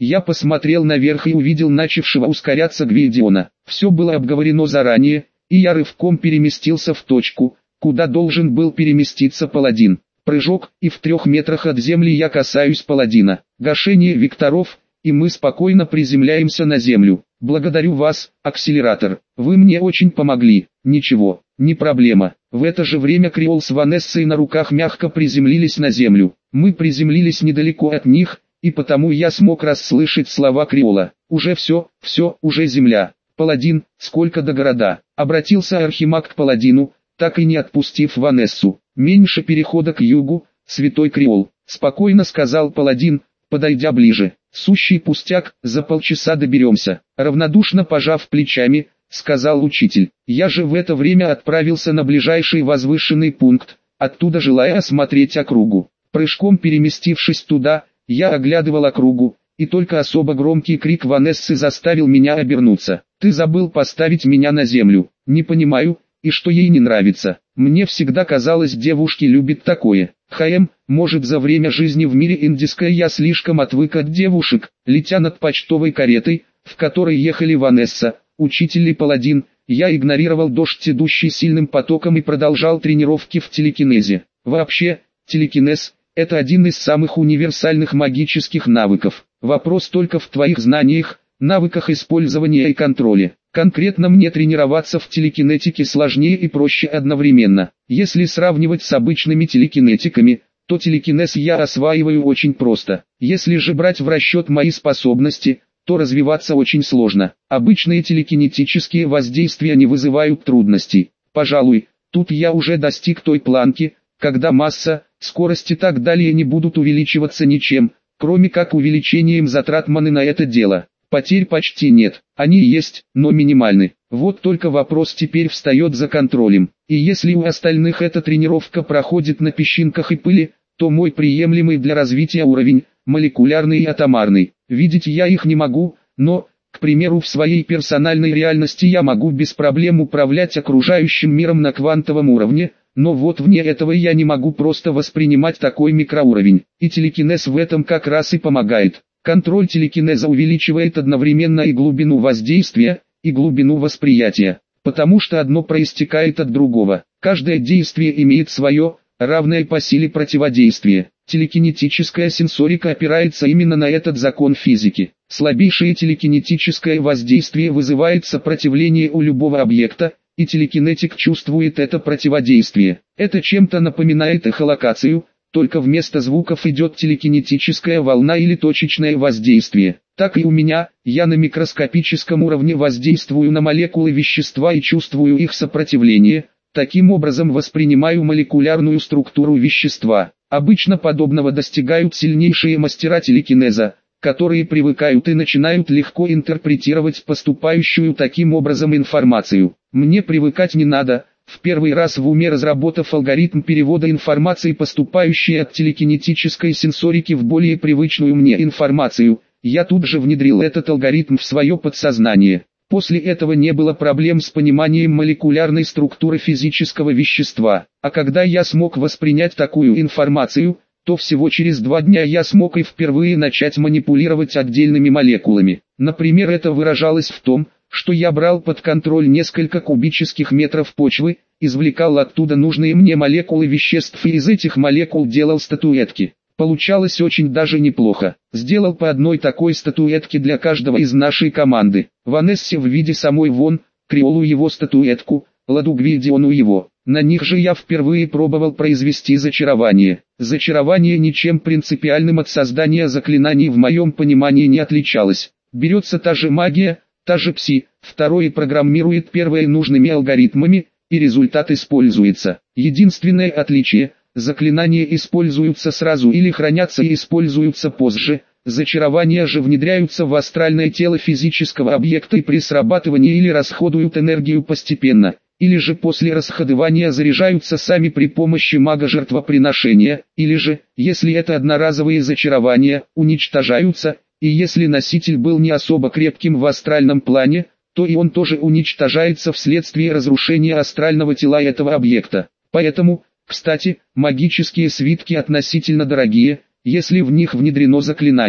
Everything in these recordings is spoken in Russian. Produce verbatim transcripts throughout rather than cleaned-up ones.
Я посмотрел наверх и увидел начавшего ускоряться Гвидиона. Все было обговорено заранее, и я рывком переместился в точку, куда должен был переместиться паладин. Прыжок, и в трех метрах от земли я касаюсь паладина. Гашение векторов, и мы спокойно приземляемся на землю. Благодарю вас, акселератор. Вы мне очень помогли. Ничего, не проблема. В это же время Криол с Ванессой на руках мягко приземлились на землю. Мы приземлились недалеко от них, и потому я смог расслышать слова Криола. Уже все, все, уже земля. Паладин, сколько до города? Обратился Архимаг к паладину, так и не отпустив Ванессу. Меньше перехода к югу, святой Криол. Спокойно сказал паладин, подойдя ближе. Сущий пустяк, за полчаса доберемся. Равнодушно пожав плечами, сказал учитель. Я же в это время отправился на ближайший возвышенный пункт, оттуда желая осмотреть округу. Прыжком переместившись туда, я оглядывал округу, и только особо громкий крик Ванессы заставил меня обернуться. Ты забыл поставить меня на землю. Не понимаю, и что ей не нравится. Мне всегда казалось, девушки любят такое. Хаем, может, за время жизни в мире индийское я слишком отвык от девушек. Летя над почтовой каретой, в которой ехали Ванесса, учитель и паладин, я игнорировал дождь, идущий сильным потоком, и продолжал тренировки в телекинезе. Вообще, телекинез – это один из самых универсальных магических навыков. Вопрос только в твоих знаниях, навыках использования и контроля. Конкретно мне тренироваться в телекинетике сложнее и проще одновременно. Если сравнивать с обычными телекинетиками, то телекинез я осваиваю очень просто. Если же брать в расчет мои способности, то развиваться очень сложно. Обычные телекинетические воздействия не вызывают трудностей. Пожалуй, тут я уже достиг той планки, когда масса, скорость и так далее не будут увеличиваться ничем, кроме как увеличением затрат маны на это дело. Потерь почти нет, они есть, но минимальны. Вот только вопрос теперь встает за контролем. И если у остальных эта тренировка проходит на песчинках и пыли, то мой приемлемый для развития уровень – молекулярный и атомарный. Видеть я их не могу, но, к примеру, в своей персональной реальности я могу без проблем управлять окружающим миром на квантовом уровне, но вот вне этого я не могу просто воспринимать такой микроуровень. И телекинез в этом как раз и помогает. Контроль телекинеза увеличивает одновременно и глубину воздействия, и глубину восприятия, потому что одно проистекает от другого. Каждое действие имеет свое, равное по силе противодействие. Телекинетическая сенсорика опирается именно на этот закон физики. Слабейшее телекинетическое воздействие вызывает сопротивление у любого объекта, и телекинетик чувствует это противодействие. Это чем-то напоминает эхолокацию, только вместо звуков идет телекинетическая волна или точечное воздействие. Так и у меня, я на микроскопическом уровне воздействую на молекулы вещества и чувствую их сопротивление, таким образом воспринимаю молекулярную структуру вещества. Обычно подобного достигают сильнейшие мастера телекинеза, которые привыкают и начинают легко интерпретировать поступающую таким образом информацию. Мне привыкать не надо. В первый раз в уме разработав алгоритм перевода информации, поступающей от телекинетической сенсорики в более привычную мне информацию, я тут же внедрил этот алгоритм в свое подсознание. После этого не было проблем с пониманием молекулярной структуры физического вещества. А когда я смог воспринять такую информацию, то всего через два дня я смог и впервые начать манипулировать отдельными молекулами. Например, это выражалось в том, что я брал под контроль несколько кубических метров почвы, извлекал оттуда нужные мне молекулы веществ и из этих молекул делал статуэтки. Получалось очень даже неплохо. Сделал по одной такой статуэтке для каждого из нашей команды. Ванессе в виде самой Вон, Криолу его статуэтку, Ладу Гвидиону его. На них же я впервые пробовал произвести зачарование. Зачарование ничем принципиальным от создания заклинаний в моем понимании не отличалось. Берется та же магия, та же пси, второе программирует первое нужными алгоритмами, и результат используется. Единственное отличие – заклинания используются сразу или хранятся и используются позже, зачарования же внедряются в астральное тело физического объекта и при срабатывании или расходуют энергию постепенно, или же после расходования заряжаются сами при помощи мага-жертвоприношения, или же, если это одноразовые зачарования, уничтожаются, и если носитель был не особо крепким в астральном плане, то и он тоже уничтожается вследствие разрушения астрального тела этого объекта. Поэтому, кстати, магические свитки относительно дорогие, если в них внедрено заклинание.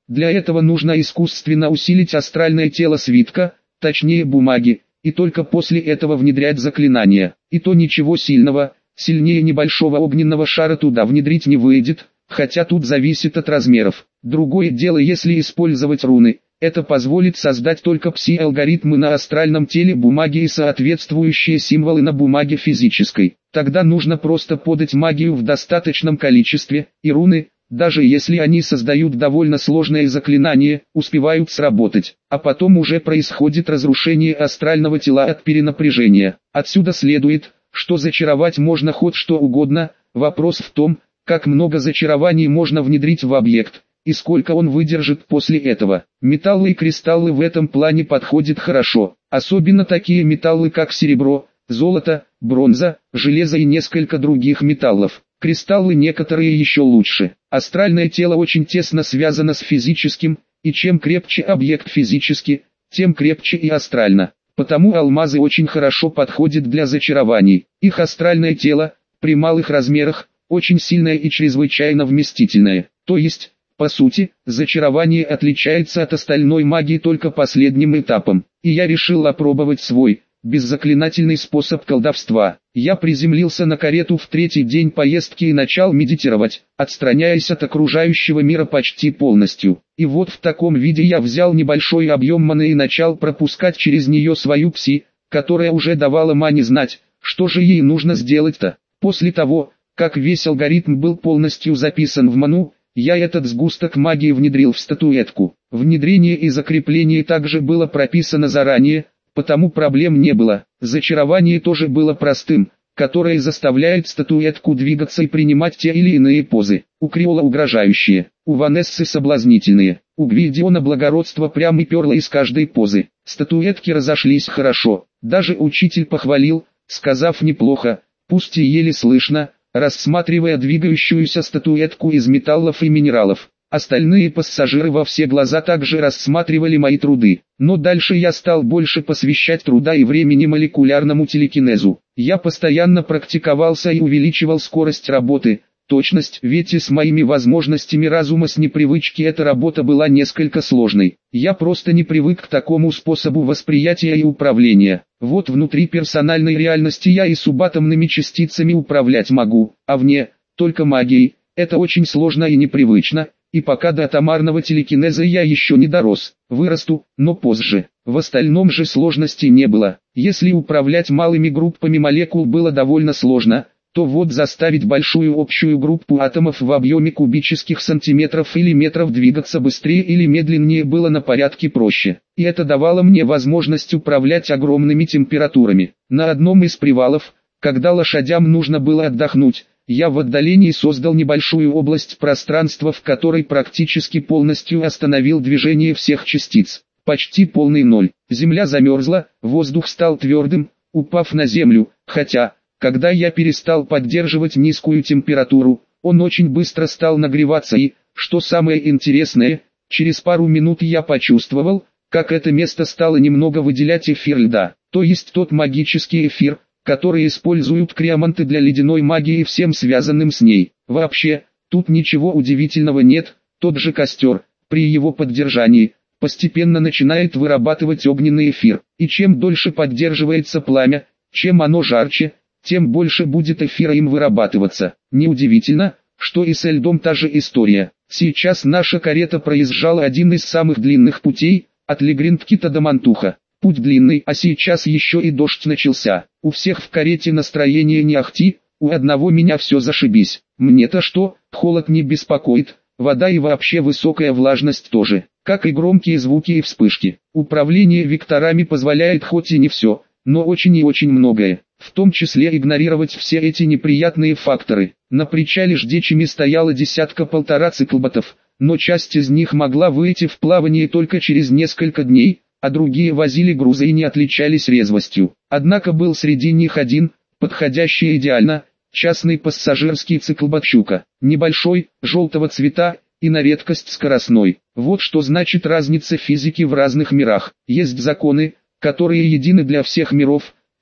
Для этого нужно искусственно усилить астральное тело свитка, точнее бумаги, и только после этого внедрять заклинания. И то ничего сильного, сильнее небольшого огненного шара туда внедрить не выйдет, хотя тут зависит от размеров. Другое дело, если использовать руны. Это позволит создать только пси-алгоритмы на астральном теле бумаги и соответствующие символы на бумаге физической. Тогда нужно просто подать магию в достаточном количестве, и руны, даже если они создают довольно сложные заклинания, успевают сработать. А потом уже происходит разрушение астрального тела от перенапряжения. Отсюда следует, что зачаровать можно хоть что угодно, вопрос в том, как много зачарований можно внедрить в объект, и сколько он выдержит после этого. Металлы и кристаллы в этом плане подходят хорошо, особенно такие металлы как серебро, золото, бронза, железо и несколько других металлов. Кристаллы некоторые еще лучше. Астральное тело очень тесно связано с физическим, и чем крепче объект физически, тем крепче и астрально. Потому алмазы очень хорошо подходят для зачарований. Их астральное тело, при малых размерах, очень сильное и чрезвычайно вместительное. То есть, по сути, зачарование отличается от остальной магии только последним этапом. И я решил опробовать свой, беззаклинательный способ колдовства. Я приземлился на карету в третий день поездки и начал медитировать, отстраняясь от окружающего мира почти полностью. И вот в таком виде я взял небольшой объем маны и начал пропускать через нее свою пси, которая уже давала мане знать, что же ей нужно сделать-то. После того, как весь алгоритм был полностью записан в ману, я этот сгусток магии внедрил в статуэтку. Внедрение и закрепление также было прописано заранее, потому проблем не было. Зачарование тоже было простым, которое заставляет статуэтку двигаться и принимать те или иные позы. У Криола угрожающие, у Ванессы соблазнительные, у Гвидиона благородство прямо перло из каждой позы. Статуэтки разошлись хорошо, даже учитель похвалил, сказав неплохо, пусть и еле слышно, рассматривая двигающуюся статуэтку из металлов и минералов. Остальные пассажиры во все глаза также рассматривали мои труды. Но дальше я стал больше посвящать труда и времени молекулярному телекинезу. Я постоянно практиковался и увеличивал скорость работы, точность, ведь и с моими возможностями разума с непривычки эта работа была несколько сложной. Я просто не привык к такому способу восприятия и управления. Вот внутри персональной реальности я и субатомными частицами управлять могу, а вне, только магией. Это очень сложно и непривычно. И пока до атомарного телекинеза я еще не дорос, вырасту, но позже. В остальном же сложности не было. Если управлять малыми группами молекул было довольно сложно, то вот заставить большую общую группу атомов в объеме кубических сантиметров или метров двигаться быстрее или медленнее было на порядке проще. И это давало мне возможность управлять огромными температурами. На одном из привалов, когда лошадям нужно было отдохнуть, я в отдалении создал небольшую область пространства, в которой практически полностью остановил движение всех частиц. Почти полный ноль. Земля замерзла, воздух стал твердым, упав на землю, хотя, когда я перестал поддерживать низкую температуру, он очень быстро стал нагреваться и, что самое интересное, через пару минут я почувствовал, как это место стало немного выделять эфир льда, то есть тот магический эфир, которые используют криоманты для ледяной магии и всем связанным с ней. Вообще, тут ничего удивительного нет, тот же костер, при его поддержании, постепенно начинает вырабатывать огненный эфир, и чем дольше поддерживается пламя, чем оно жарче, тем больше будет эфира им вырабатываться. Неудивительно, что и с льдом та же история. Сейчас наша карета проезжала один из самых длинных путей, от Легриндкита до Мантуха. Путь длинный, а сейчас еще и дождь начался. У всех в карете настроение не ахти, у одного меня все зашибись. Мне-то что, холод не беспокоит, вода и вообще высокая влажность тоже, как и громкие звуки и вспышки. Управление векторами позволяет хоть и не все, но очень и очень многое, в том числе игнорировать все эти неприятные факторы. На причале ждечими стояло десятка-полтора циклботов, но часть из них могла выйти в плавание только через несколько дней, а другие возили грузы и не отличались резвостью. Однако был среди них один, подходящий идеально, частный пассажирский циклбот «Щука», небольшой, желтого цвета, и на редкость скоростной. Вот что значит разница физики в разных мирах. Есть законы, которые едины для всех миров,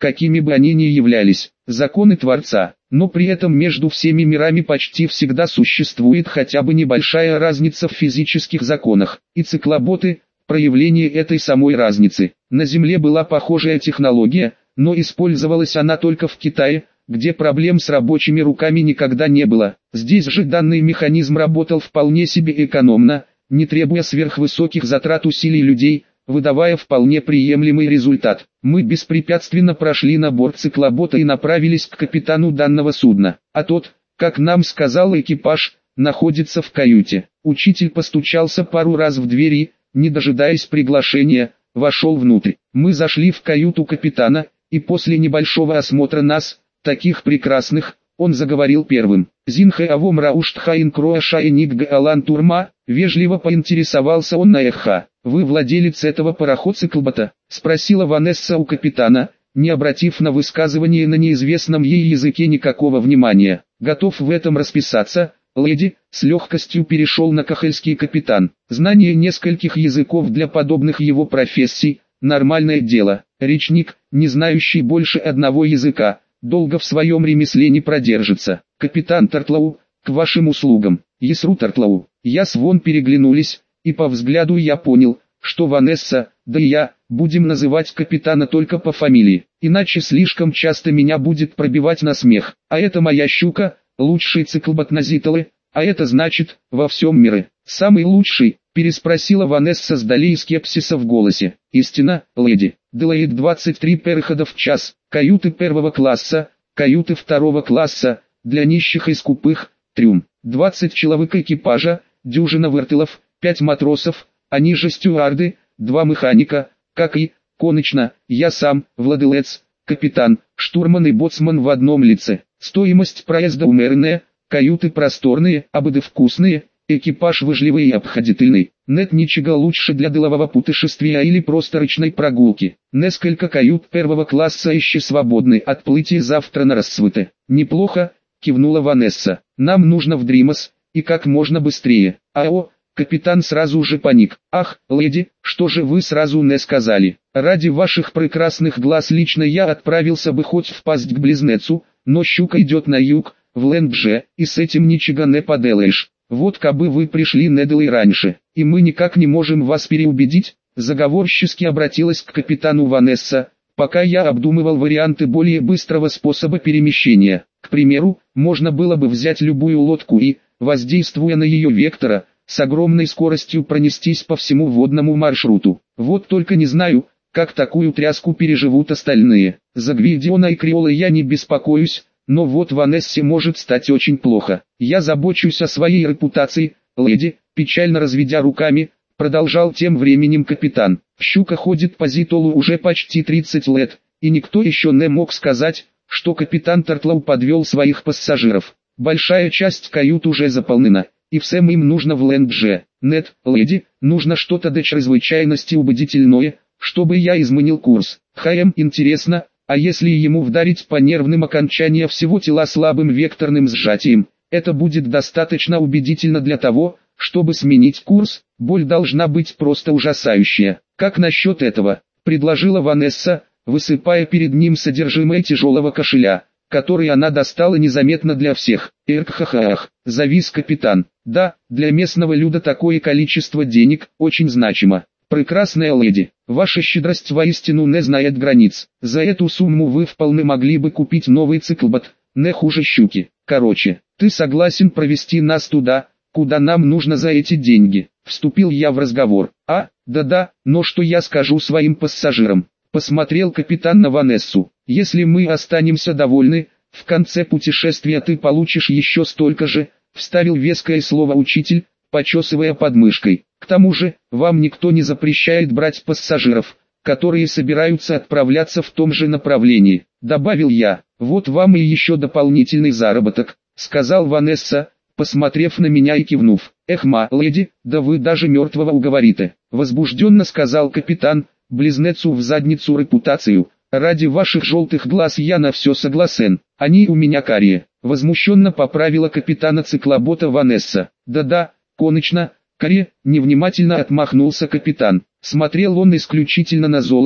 какими бы они ни являлись, законы Творца, но при этом между всеми мирами почти всегда существует хотя бы небольшая разница в физических законах, и циклоботы – проявление этой самой разницы. На Земле была похожая технология, но использовалась она только в Китае, где проблем с рабочими руками никогда не было. Здесь же данный механизм работал вполне себе экономно, не требуя сверхвысоких затрат усилий людей, выдавая вполне приемлемый результат. Мы беспрепятственно прошли на борт циклобота и направились к капитану данного судна, а тот, как нам сказал экипаж, находится в каюте. Учитель постучался пару раз в двери, не дожидаясь приглашения, вошел внутрь. Мы зашли в каюту капитана, и после небольшого осмотра нас, таких прекрасных, он заговорил первым. «Зинхэ авом рауштхаин кроаша и нигга алан турма», вежливо поинтересовался он на эхо. «Вы владелец этого пароход-циклбота?» — спросила Ванесса у капитана, не обратив на высказывание на неизвестном ей языке никакого внимания. «Готов в этом расписаться, леди», — с легкостью перешел на кахельский капитан. Знание нескольких языков для подобных его профессий — нормальное дело. Речник, не знающий больше одного языка, долго в своем ремесле не продержится. «Капитан Тартлау, к вашим услугам». «Есру Тартлау». Я с Вон переглянулись, и по взгляду я понял, что Ванесса, да и я, будем называть капитана только по фамилии, иначе слишком часто меня будет пробивать на смех. «А это моя щука, лучший циклбот на Зиталы, а это значит, во всем мире, самый лучший», переспросила Ванесса с долей скепсиса в голосе. «Истина, леди. Делает двадцать три перехода в час, каюты первого класса, каюты второго класса, для нищих и скупых, трюм, двадцать человек экипажа, дюжина вертелов, пять матросов, они же стюарды, два механика, как и, конечно, я сам, владелец, капитан, штурман и боцман в одном лице. Стоимость проезда умеренная, каюты просторные, обеды вкусные, экипаж выжливый и обходительный. Нет ничего лучше для делового путешествия или просто речной прогулки. Несколько кают первого класса еще свободны, отплытие завтра на рассвете». «Неплохо», кивнула Ванесса. «Нам нужно в Дримас, и как можно быстрее». «Ао», капитан сразу же паник. «Ах, леди, что же вы сразу не сказали? Ради ваших прекрасных глаз лично я отправился бы хоть в пасть к Близнецу, но щука идет на юг, в Лэндже, и с этим ничего не поделаешь. Вот кабы вы пришли недели раньше, и мы никак не можем вас переубедить», заговорчески обратилась к капитану Ванесса, «пока я обдумывал варианты более быстрого способа перемещения. К примеру, можно было бы взять любую лодку и, воздействуя на ее вектора, с огромной скоростью пронестись по всему водному маршруту. Вот только не знаю, как такую тряску переживут остальные. За Гвидиона и Криола я не беспокоюсь, но вот Ванессе может стать очень плохо. Я забочусь о своей репутации, леди», печально разведя руками, продолжал тем временем капитан. «Щука ходит по Зитолу уже почти тридцать лет, и никто еще не мог сказать, что капитан Тартлау подвел своих пассажиров. Большая часть кают уже заполнена, и всем им нужно в Лэндже. Нет, леди, нужно что-то до чрезвычайности убедительное, чтобы я изменил курс. Хм, интересно, а если ему вдарить по нервным окончаниям всего тела слабым векторным сжатием, это будет достаточно убедительно для того, чтобы сменить курс. Боль должна быть просто ужасающая. Как насчет этого?» — предложила Ванесса, высыпая перед ним содержимое тяжелого кошеля, который она достала незаметно для всех. «Эрк-ха-ха-ах», — завис капитан. «Да, для местного люда такое количество денег очень значимо. Прекрасная леди, ваша щедрость воистину не знает границ. За эту сумму вы вполне могли бы купить новый циклбот, не хуже щуки. Короче, ты согласен провести нас туда, куда нам нужно за эти деньги?» Вступил я в разговор. «А, да-да, но что я скажу своим пассажирам?» Посмотрел капитан на Ванессу. «Если мы останемся довольны, в конце путешествия ты получишь еще столько же», вставил веское слово учитель, почесывая подмышкой. «К тому же, вам никто не запрещает брать пассажиров, которые собираются отправляться в том же направлении», добавил я. «Вот вам и еще дополнительный заработок», сказал Ванесса, посмотрев на меня и кивнув. «Эх, ма, леди, да вы даже мертвого уговорите», возбужденно сказал капитан, «близнецу в задницу репутацию. Ради ваших желтых глаз я на все согласен, они у меня карие», возмущенно поправила капитана циклобота Ванесса. «Да-да, конечно, карие», невнимательно отмахнулся капитан. Смотрел он исключительно на золото,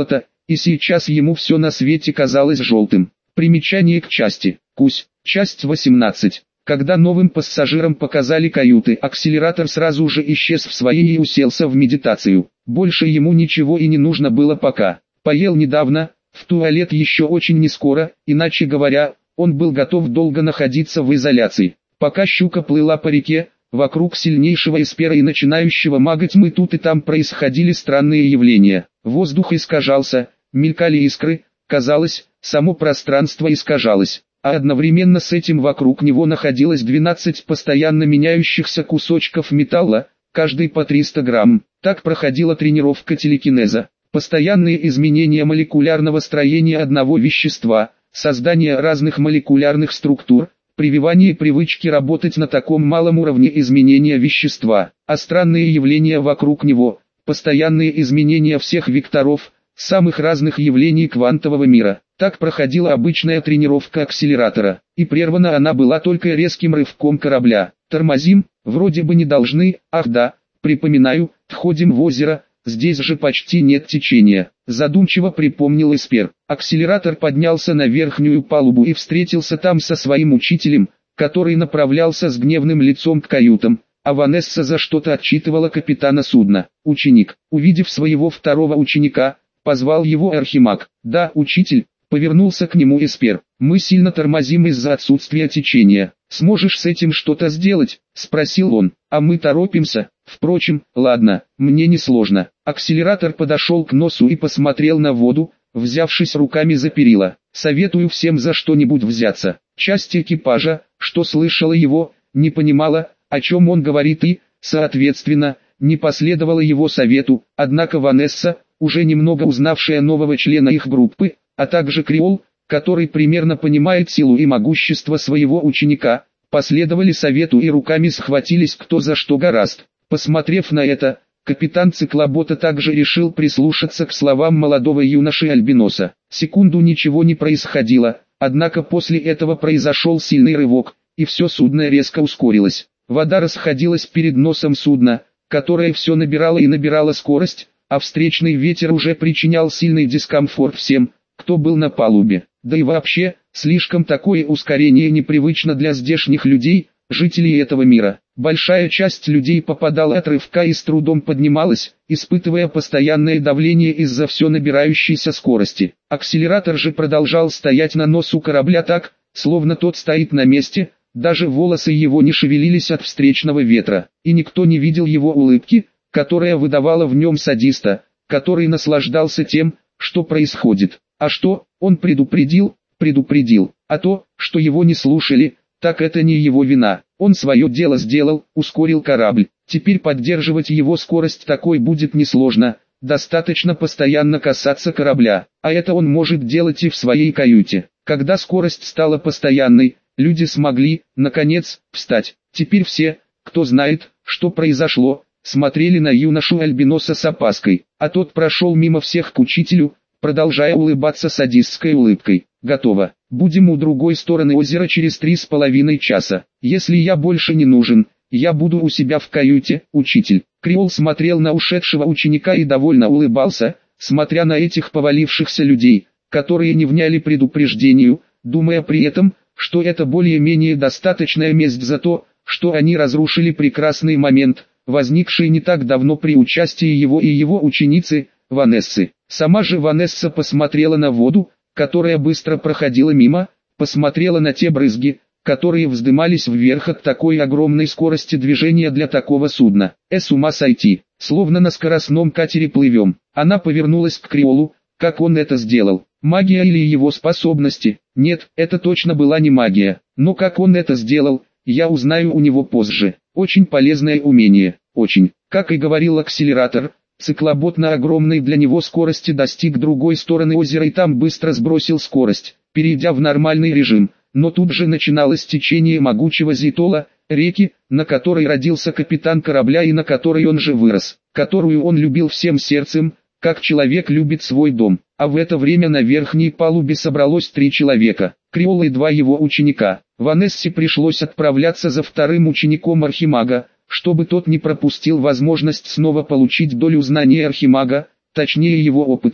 и сейчас ему все на свете казалось желтым. Примечание к части. Кусь. Часть восемнадцать. Когда новым пассажирам показали каюты, акселератор сразу же исчез в своей и уселся в медитацию. Больше ему ничего и не нужно было пока. Поел недавно, в туалет еще очень нескоро, иначе говоря, он был готов долго находиться в изоляции. Пока щука плыла по реке, вокруг сильнейшего эспера и начинающего мага тьмы тут и там происходили странные явления. Воздух искажался, мелькали искры, казалось, само пространство искажалось. А одновременно с этим вокруг него находилось двенадцать постоянно меняющихся кусочков металла, каждый по триста грамм. Так проходила тренировка телекинеза. Постоянные изменения молекулярного строения одного вещества, создание разных молекулярных структур, прививание привычки работать на таком малом уровне изменения вещества, а странные явления вокруг него, постоянные изменения всех векторов, самых разных явлений квантового мира. Так проходила обычная тренировка акселератора, и прервана она была только резким рывком корабля. Тормозим, вроде бы не должны, ах да, припоминаю, входим в озеро, здесь же почти нет течения. Задумчиво припомнил Эспер. Акселератор поднялся на верхнюю палубу и встретился там со своим учителем, который направлялся с гневным лицом к каютам, а Ванесса за что-то отчитывала капитана судна. Ученик, увидев своего второго ученика, позвал его Архимаг. «Да, учитель», — повернулся к нему Эспер, — «мы сильно тормозим из-за отсутствия течения. Сможешь с этим что-то сделать?» — спросил он. «А мы торопимся. Впрочем, ладно, мне не сложно». Акселератор подошел к носу и посмотрел на воду, взявшись руками за перила. «Советую всем за что-нибудь взяться». Часть экипажа, что слышала его, не понимала, о чем он говорит и, соответственно, не последовала его совету, однако Ванесса, уже немного узнавшая нового члена их группы, а также Креол, который примерно понимает силу и могущество своего ученика, последовали совету и руками схватились кто за что гораст. Посмотрев на это, капитан циклобота также решил прислушаться к словам молодого юноши-альбиноса. Секунду ничего не происходило, однако после этого произошел сильный рывок, и все судно резко ускорилось. Вода расходилась перед носом судна, которое все набирало и набирало скорость, а встречный ветер уже причинял сильный дискомфорт всем, кто был на палубе. Да и вообще, слишком такое ускорение непривычно для здешних людей, жителей этого мира. Большая часть людей попадала от рывка и с трудом поднималась, испытывая постоянное давление из-за все набирающейся скорости. Акселератор же продолжал стоять на носу корабля так, словно тот стоит на месте, даже волосы его не шевелились от встречного ветра, и никто не видел его улыбки, которая выдавала в нем садиста, который наслаждался тем, что происходит. А что, он предупредил, предупредил, а то, что его не слушали, так это не его вина. Он свое дело сделал, ускорил корабль. Теперь поддерживать его скорость такой будет несложно, достаточно постоянно касаться корабля, а это он может делать и в своей каюте. Когда скорость стала постоянной, люди смогли, наконец, встать. Теперь все, кто знает, что произошло, смотрели на юношу-альбиноса с опаской, а тот прошел мимо всех к учителю, продолжая улыбаться садистской улыбкой. «Готово. Будем у другой стороны озера через три с половиной часа. Если я больше не нужен, я буду у себя в каюте, учитель». Креол смотрел на ушедшего ученика и довольно улыбался, смотря на этих повалившихся людей, которые не вняли предупреждению, думая при этом, что это более-менее достаточная месть за то, что они разрушили прекрасный момент, возникший не так давно при участии его и его ученицы, Ванессы. Сама же Ванесса посмотрела на воду, которая быстро проходила мимо, посмотрела на те брызги, которые вздымались вверх от такой огромной скорости движения для такого судна. «Э, с ума сойти, словно на скоростном катере плывем». Она повернулась к Креолу, как он это сделал. Магия или его способности? Нет, это точно была не магия. Но как он это сделал, я узнаю у него позже. Очень полезное умение, очень. Как и говорил акселератор, циклобот на огромной для него скорости достиг другой стороны озера и там быстро сбросил скорость, перейдя в нормальный режим. Но тут же начиналось течение могучего Зитола, реки, на которой родился капитан корабля и на которой он же вырос, которую он любил всем сердцем, как человек любит свой дом. А в это время на верхней палубе собралось три человека, Креол и два его ученика. Ванессе пришлось отправляться за вторым учеником Архимага, чтобы тот не пропустил возможность снова получить долю знаний Архимага, точнее его опыта,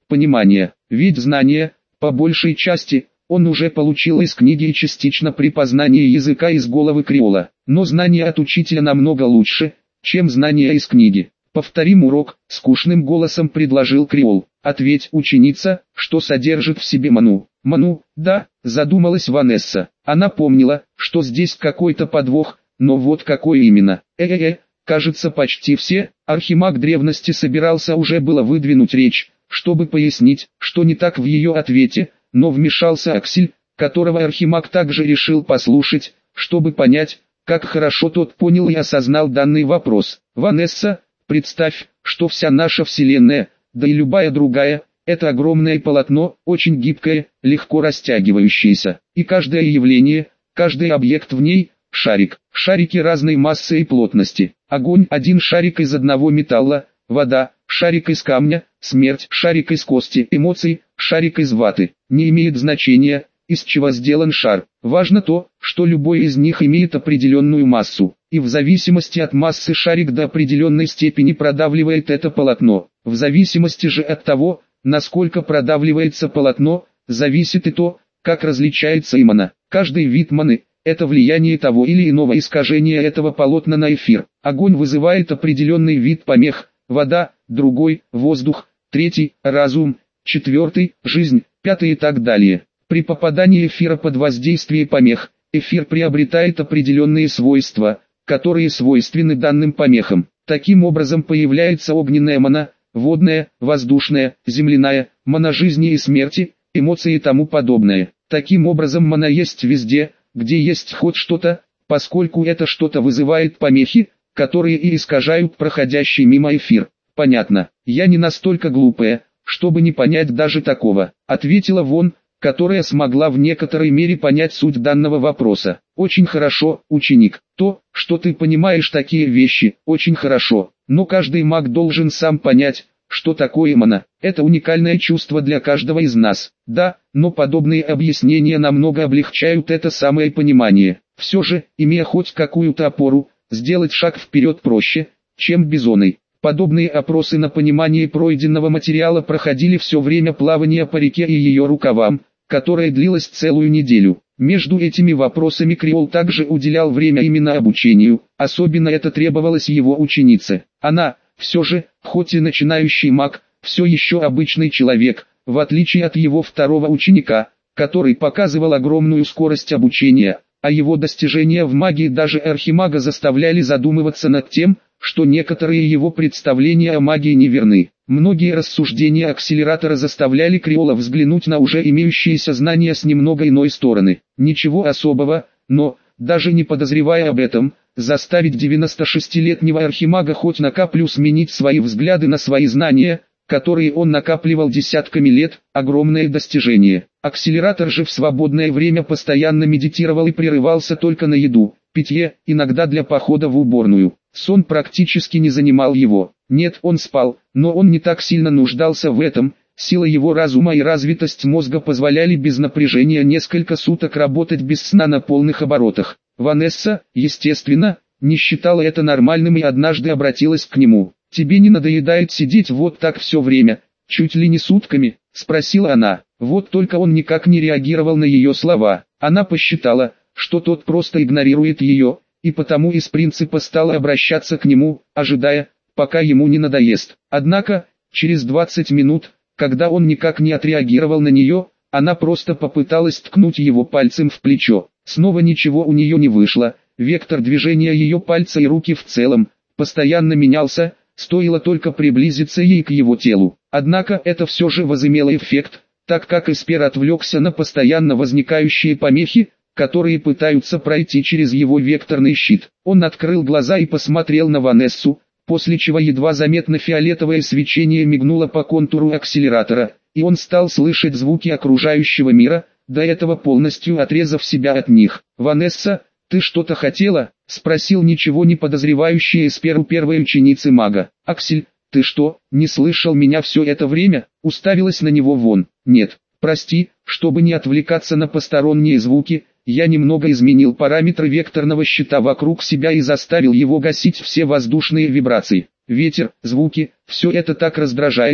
понимания. Ведь знания, по большей части, он уже получил из книги и частично при познании языка из головы Криола. Но знания от учителя намного лучше, чем знания из книги. «Повторим урок», — скучным голосом предложил Криол. «Ответь, ученица, что содержит в себе ману». «Ману, да», — задумалась Ванесса. Она помнила, что здесь какой-то подвох, но вот какой именно. Э-э-э, кажется, почти все. Архимаг древности собирался уже было выдвинуть речь, чтобы пояснить, что не так в ее ответе, но вмешался Аксель, которого Архимаг также решил послушать, чтобы понять, как хорошо тот понял и осознал данный вопрос. «Ванесса, представь, что вся наша Вселенная, да и любая другая, это огромное полотно, очень гибкое, легко растягивающееся, и каждое явление, каждый объект в ней – шарик. Шарики разной массы и плотности. Огонь – один шарик из одного металла, вода – шарик из камня, смерть – шарик из кости, эмоции – шарик из ваты. Не имеет значения, из чего сделан шар. Важно то, что любой из них имеет определенную массу, и в зависимости от массы шарик до определенной степени продавливает это полотно. В зависимости же от того, насколько продавливается полотно, зависит и то, как различается имана. Каждый вид маны – это влияние того или иного искажения этого полотна на эфир. Огонь вызывает определенный вид помех, вода – другой, воздух – третий, разум – четвертый, жизнь – пятый и так далее. При попадании эфира под воздействие помех, эфир приобретает определенные свойства, которые свойственны данным помехам. Таким образом появляется огненная мана, водная, воздушная, земляная, мана жизни и смерти, эмоции и тому подобное. Таким образом мана есть везде, где есть хоть что-то, поскольку это что-то вызывает помехи, которые и искажают проходящий мимо эфир. «Понятно, я не настолько глупая, чтобы не понять даже такого», — ответила Вон, которая смогла в некоторой мере понять суть данного вопроса. «Очень хорошо, ученик. То, что ты понимаешь такие вещи, очень хорошо. Но каждый маг должен сам понять, что такое мана. Это уникальное чувство для каждого из нас. Да, но подобные объяснения намного облегчают это самое понимание. Все же, имея хоть какую-то опору, сделать шаг вперед проще, чем бизоны». Подобные опросы на понимание пройденного материала проходили все время плавания по реке и ее рукавам, которое длилось целую неделю. Между этими вопросами Криол также уделял время именно обучению, особенно это требовалось его ученице. Она, все же, хоть и начинающий маг, все еще обычный человек, в отличие от его второго ученика, который показывал огромную скорость обучения, а его достижения в магии даже архимага заставляли задумываться над тем, что некоторые его представления о магии неверны. Многие рассуждения акселератора заставляли Криола взглянуть на уже имеющиеся знания с немного иной стороны. Ничего особого, но, даже не подозревая об этом, заставить девяностошестилетнего архимага хоть на каплю сменить свои взгляды на свои знания, которые он накапливал десятками лет, огромное достижение. Акселератор же в свободное время постоянно медитировал и прерывался только на еду, питье, иногда для похода в уборную. Сон практически не занимал его. Нет, он спал, но он не так сильно нуждался в этом. Сила его разума и развитость мозга позволяли без напряжения несколько суток работать без сна на полных оборотах. Ванесса, естественно, не считала это нормальным и однажды обратилась к нему. «Тебе не надоедает сидеть вот так все время, чуть ли не сутками?» – спросила она. Вот только он никак не реагировал на ее слова. Она посчитала, что тот просто игнорирует ее, и потому из принципа стала обращаться к нему, ожидая, пока ему не надоест. Однако, через двадцать минут, когда он никак не отреагировал на нее, она просто попыталась ткнуть его пальцем в плечо. Снова ничего у нее не вышло, вектор движения ее пальца и руки в целом, постоянно менялся, стоило только приблизиться ей к его телу. Однако это все же возымело эффект, так как Эспер отвлекся на постоянно возникающие помехи, которые пытаются пройти через его векторный щит. Он открыл глаза и посмотрел на Ванессу, после чего едва заметно фиолетовое свечение мигнуло по контуру акселератора, и он стал слышать звуки окружающего мира, до этого полностью отрезав себя от них. «Ванесса, ты что-то хотела?» — спросил ничего не подозревающий Эспер у первой ученицы мага. «Аксель, ты что, не слышал меня все это время?» — уставилась на него Вон. «Нет, прости, чтобы не отвлекаться на посторонние звуки, я немного изменил параметры векторного щита вокруг себя и заставил его гасить все воздушные вибрации. Ветер, звуки, все это так раздражает,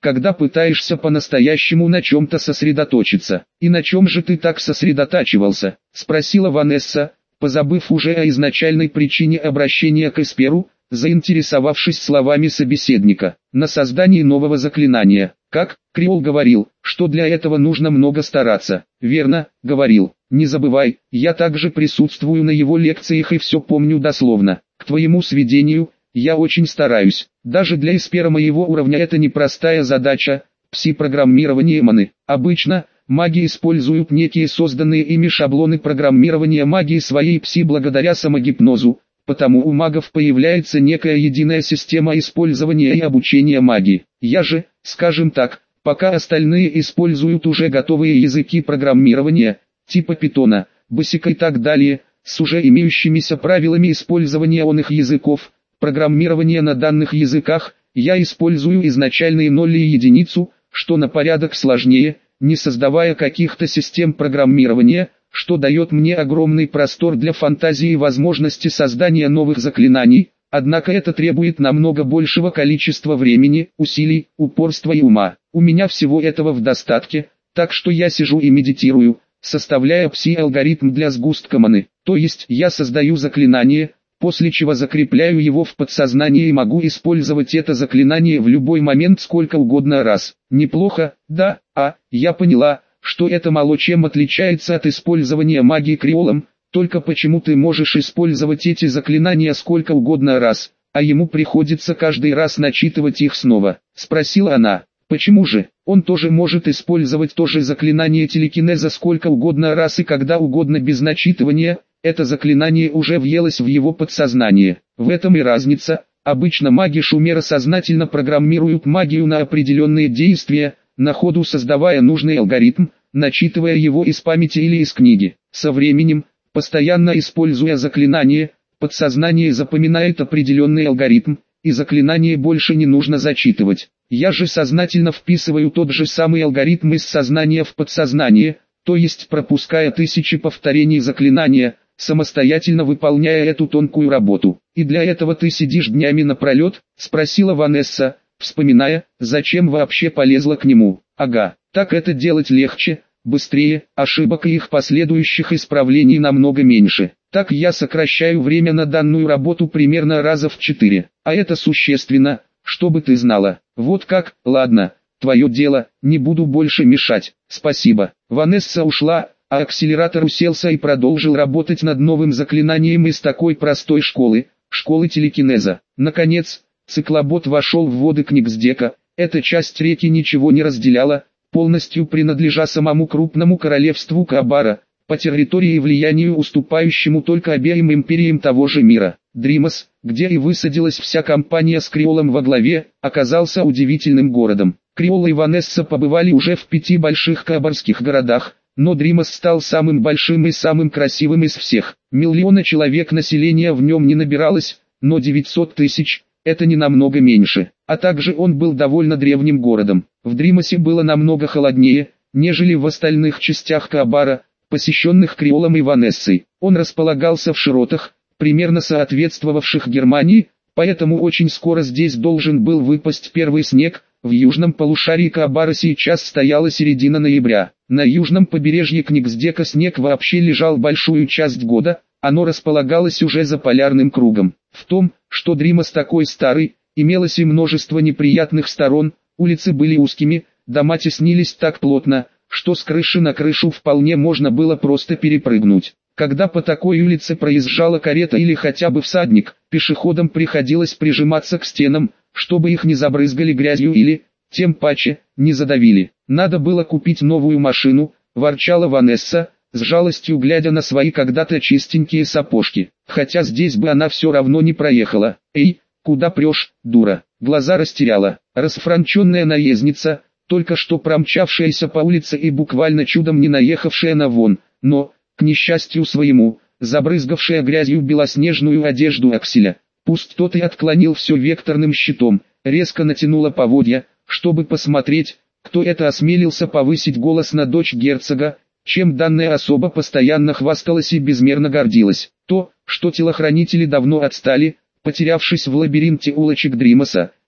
когда пытаешься по-настоящему на чем-то сосредоточиться. «И на чем же ты так сосредотачивался?» – спросила Ванесса, позабыв уже о изначальной причине обращения к Эсперу, заинтересовавшись словами собеседника. «На создании нового заклинания. Как?» – Креол говорил, что для этого нужно много стараться. «Верно, — говорил, — не забывай, я также присутствую на его лекциях и все помню дословно. К твоему сведению, я очень стараюсь. Даже для Эспера моего уровня это непростая задача, пси-программирование маны. Обычно, маги используют некие созданные ими шаблоны программирования магии своей пси благодаря самогипнозу, потому у магов появляется некая единая система использования и обучения магии. Я же, скажем так, пока остальные используют уже готовые языки программирования, типа питона, басика и так далее, с уже имеющимися правилами использования он их языков, программирования на данных языках, я использую изначальные нолли и единицу, что на порядок сложнее, не создавая каких-то систем программирования, что дает мне огромный простор для фантазии и возможности создания новых заклинаний, однако это требует намного большего количества времени, усилий, упорства и ума. У меня всего этого в достатке, так что я сижу и медитирую, составляя пси-алгоритм для сгустка маны, то есть я создаю заклинание, после чего закрепляю его в подсознании и могу использовать это заклинание в любой момент сколько угодно раз. Неплохо, да? А, я поняла, что это мало чем отличается от использования магии Креолом, только почему ты можешь использовать эти заклинания сколько угодно раз, а ему приходится каждый раз начитывать их снова, спросила она. Почему же? Он тоже может использовать то же заклинание телекинеза сколько угодно раз и когда угодно без начитывания, это заклинание уже въелось в его подсознание. В этом и разница. Обычно маги Шумера сознательно программируют магию на определенные действия, на ходу создавая нужный алгоритм, начитывая его из памяти или из книги. Со временем, постоянно используя заклинание, подсознание запоминает определенный алгоритм, и заклинание больше не нужно зачитывать. Я же сознательно вписываю тот же самый алгоритм из сознания в подсознание, то есть пропуская тысячи повторений заклинания, самостоятельно выполняя эту тонкую работу. «И для этого ты сидишь днями напролет?» – спросила Ванесса, вспоминая, зачем вообще полезла к нему. «Ага, так это делать легче, быстрее, ошибок и их последующих исправлений намного меньше. Так я сокращаю время на данную работу примерно раза в четыре. А это существенно, чтобы ты знала. Вот как, ладно, твое дело, не буду больше мешать, спасибо». Ванесса ушла, а акселератор уселся и продолжил работать над новым заклинанием из такой простой школы, школы телекинеза. Наконец, циклобот вошел в воды Книгсдека. Эта часть реки ничего не разделяла, полностью принадлежа самому крупному королевству Каабара, по территории и влиянию уступающему только обеим империям того же мира. Дримос, где и высадилась вся компания с Креолом во главе, оказался удивительным городом. Креол и Ванесса побывали уже в пяти больших каабарских городах, но Дримос стал самым большим и самым красивым из всех. Миллиона человек населения в нем не набиралось, но девятьсот тысяч – это не намного меньше. А также он был довольно древним городом. В Дримосе было намного холоднее, нежели в остальных частях Каабара, посещенных Креолом и Ванессой. Он располагался в широтах, примерно соответствовавших Германии, поэтому очень скоро здесь должен был выпасть первый снег. В южном полушарии Каабара сейчас стояла середина ноября. На южном побережье Книгсдека снег вообще лежал большую часть года, оно располагалось уже за полярным кругом. В том, что Дримос такой старый, имелось и множество неприятных сторон, улицы были узкими, дома теснились так плотно, что с крыши на крышу вполне можно было просто перепрыгнуть. Когда по такой улице проезжала карета или хотя бы всадник, пешеходам приходилось прижиматься к стенам, чтобы их не забрызгали грязью или, тем паче, не задавили. Надо было купить новую машину, ворчала Ванесса, с жалостью глядя на свои когда-то чистенькие сапожки. Хотя здесь бы она все равно не проехала. «Эй, куда прешь, дура?» Глаза растеряла. Расфранченная наездница, только что промчавшаяся по улице и буквально чудом не наехавшая на вон, но, к несчастью своему, забрызгавшая грязью белоснежную одежду Акселя. Пусть тот и отклонил все векторным щитом, резко натянула поводья, чтобы посмотреть, кто это осмелился повысить голос на дочь герцога, чем данная особа постоянно хвасталась и безмерно гордилась. То, что телохранители давно отстали, потерявшись в лабиринте улочек Дримоса,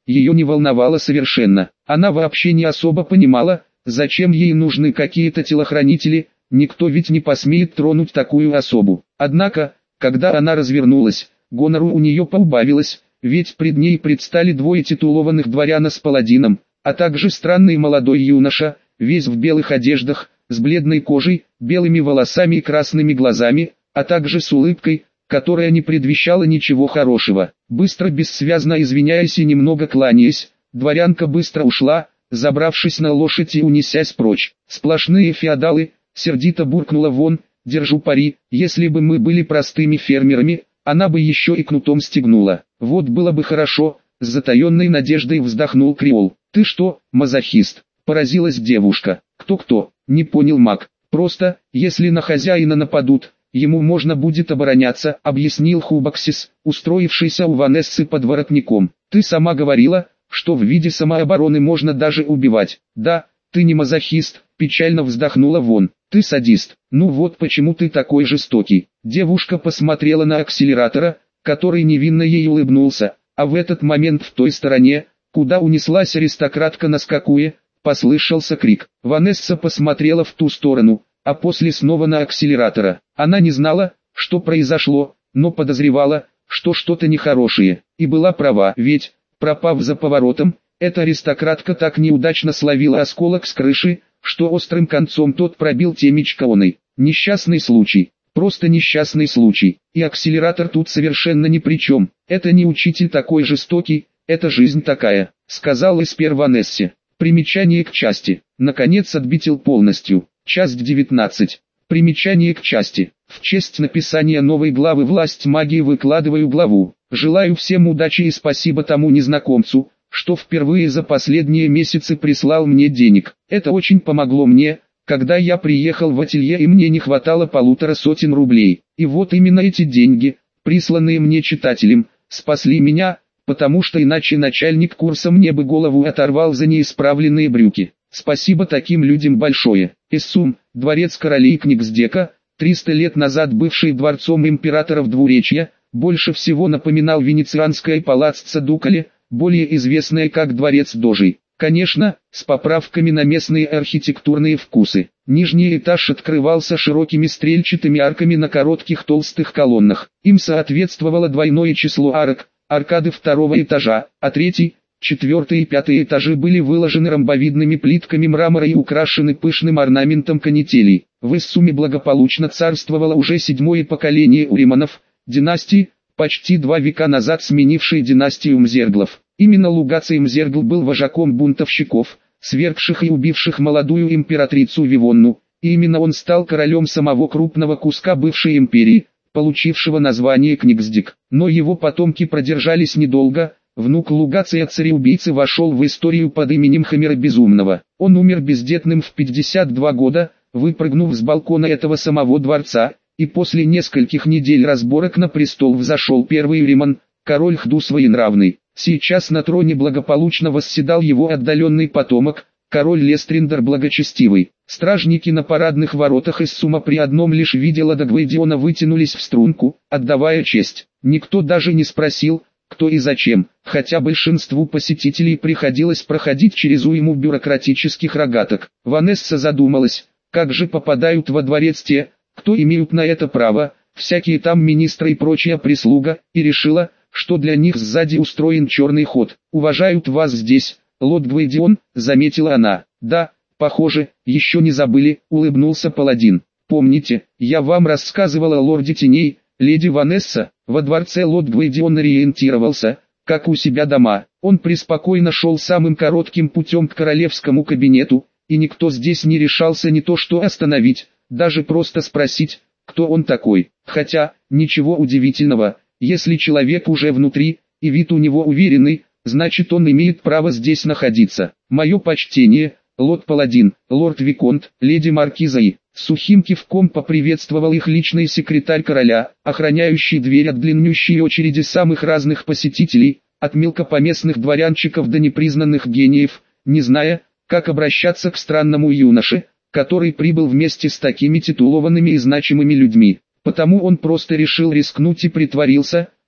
ее не волновало совершенно. Она вообще не особо понимала, зачем ей нужны какие-то телохранители, никто ведь не посмеет тронуть такую особу. Однако, когда она развернулась, гонору у нее поубавилось, ведь пред ней предстали двое титулованных дворяна с паладином, а также странный молодой юноша, весь в белых одеждах, с бледной кожей, белыми волосами и красными глазами, а также с улыбкой, которая не предвещала ничего хорошего. Быстро, бессвязно извиняясь и немного кланяясь, дворянка быстро ушла, забравшись на лошадь и унесясь прочь. Сплошные феодалы, сердито буркнула вон, держу пари, если бы мы были простыми фермерами, она бы еще и кнутом стегнула. Вот было бы хорошо, с затаенной надеждой вздохнул Креол. Ты что, мазохист? Поразилась девушка. Кто-кто? Не понял маг. Просто, если на хозяина нападут, ему можно будет обороняться, объяснил Хубаксис, устроившийся у Ванессы под воротником. Ты сама говорила, что в виде самообороны можно даже убивать. Да, ты не мазохист, печально вздохнула вон. Ты садист. Ну вот почему ты такой жестокий. Девушка посмотрела на акселератора, который невинно ей улыбнулся, а в этот момент в той стороне, куда унеслась аристократка на скакуе, послышался крик. Ванесса посмотрела в ту сторону, а после снова на акселератора. Она не знала, что произошло, но подозревала, что что-то нехорошее, и была права, ведь, пропав за поворотом, эта аристократка так неудачно словила осколок с крыши, что острым концом тот пробил темечко оной. Несчастный случай, просто несчастный случай, и акселератор тут совершенно ни при чем. Это не учитель такой жестокий, это жизнь такая, сказал Эспер Ванессе. Примечание к части. Наконец отбитил полностью. Часть девятнадцать. Примечание к части. В честь написания новой главы «Власть магии» выкладываю главу. Желаю всем удачи и спасибо тому незнакомцу, что впервые за последние месяцы прислал мне денег. Это очень помогло мне, когда я приехал в ателье и мне не хватало полутора сотен рублей. И вот именно эти деньги, присланные мне читателем, спасли меня, потому что иначе начальник курса мне бы голову оторвал за неисправленные брюки. Спасибо таким людям большое. Иссум, дворец королей Книгсдека, триста лет назад бывший дворцом императоров Двуречья, больше всего напоминал венецианское палаццо Дукале, более известное как дворец Дожей. Конечно, с поправками на местные архитектурные вкусы. Нижний этаж открывался широкими стрельчатыми арками на коротких толстых колоннах. Им соответствовало двойное число арок, аркады второго этажа, а третий, четвертый и пятый этажи были выложены ромбовидными плитками мрамора и украшены пышным орнаментом канителей. В Иссуме благополучно царствовало уже седьмое поколение Уриманов, династии, почти два века назад сменившей династию Мзерглов. Именно Лугаций Мзергл был вожаком бунтовщиков, свергших и убивших молодую императрицу Вивонну, и именно он стал королем самого крупного куска бывшей империи, получившего название Книгсдик. Но его потомки продержались недолго. Внук Лугация цареубийцы вошел в историю под именем Хомера Безумного. Он умер бездетным в пятьдесят два года, выпрыгнув с балкона этого самого дворца, и после нескольких недель разборок на престол взошел первый Риман, король Хду Своенравный. Сейчас на троне благополучно восседал его отдаленный потомок, король Лестриндер Благочестивый. Стражники на парадных воротах Иссума при одном лишь виде Ладогвейдиона вытянулись в струнку, отдавая честь. Никто даже не спросил, кто и зачем, хотя большинству посетителей приходилось проходить через уйму бюрократических рогаток. Ванесса задумалась, как же попадают во дворец те, кто имеют на это право, всякие там министры и прочая прислуга, и решила, что для них сзади устроен черный ход. «Уважают вас здесь, лорд Гвейдион», — заметила она. «Да, похоже, еще не забыли», — улыбнулся паладин. «Помните, я вам рассказывала о лорде теней, леди Ванесса, во дворце лорд Гвейдион ориентировался, как у себя дома. Он преспокойно шел самым коротким путем к королевскому кабинету, и никто здесь не решался не то что остановить, даже просто спросить, кто он такой. Хотя, ничего удивительного, если человек уже внутри, и вид у него уверенный, значит он имеет право здесь находиться. Мое почтение, лорд Паладин, лорд Виконт, леди Маркиза и... Сухим кивком поприветствовал их личный секретарь короля, охраняющий дверь от длиннющей очереди самых разных посетителей, от мелкопоместных дворянчиков до непризнанных гениев, не зная, как обращаться к странному юноше, который прибыл вместе с такими титулованными и значимыми людьми. Потому он просто решил рискнуть и притворился,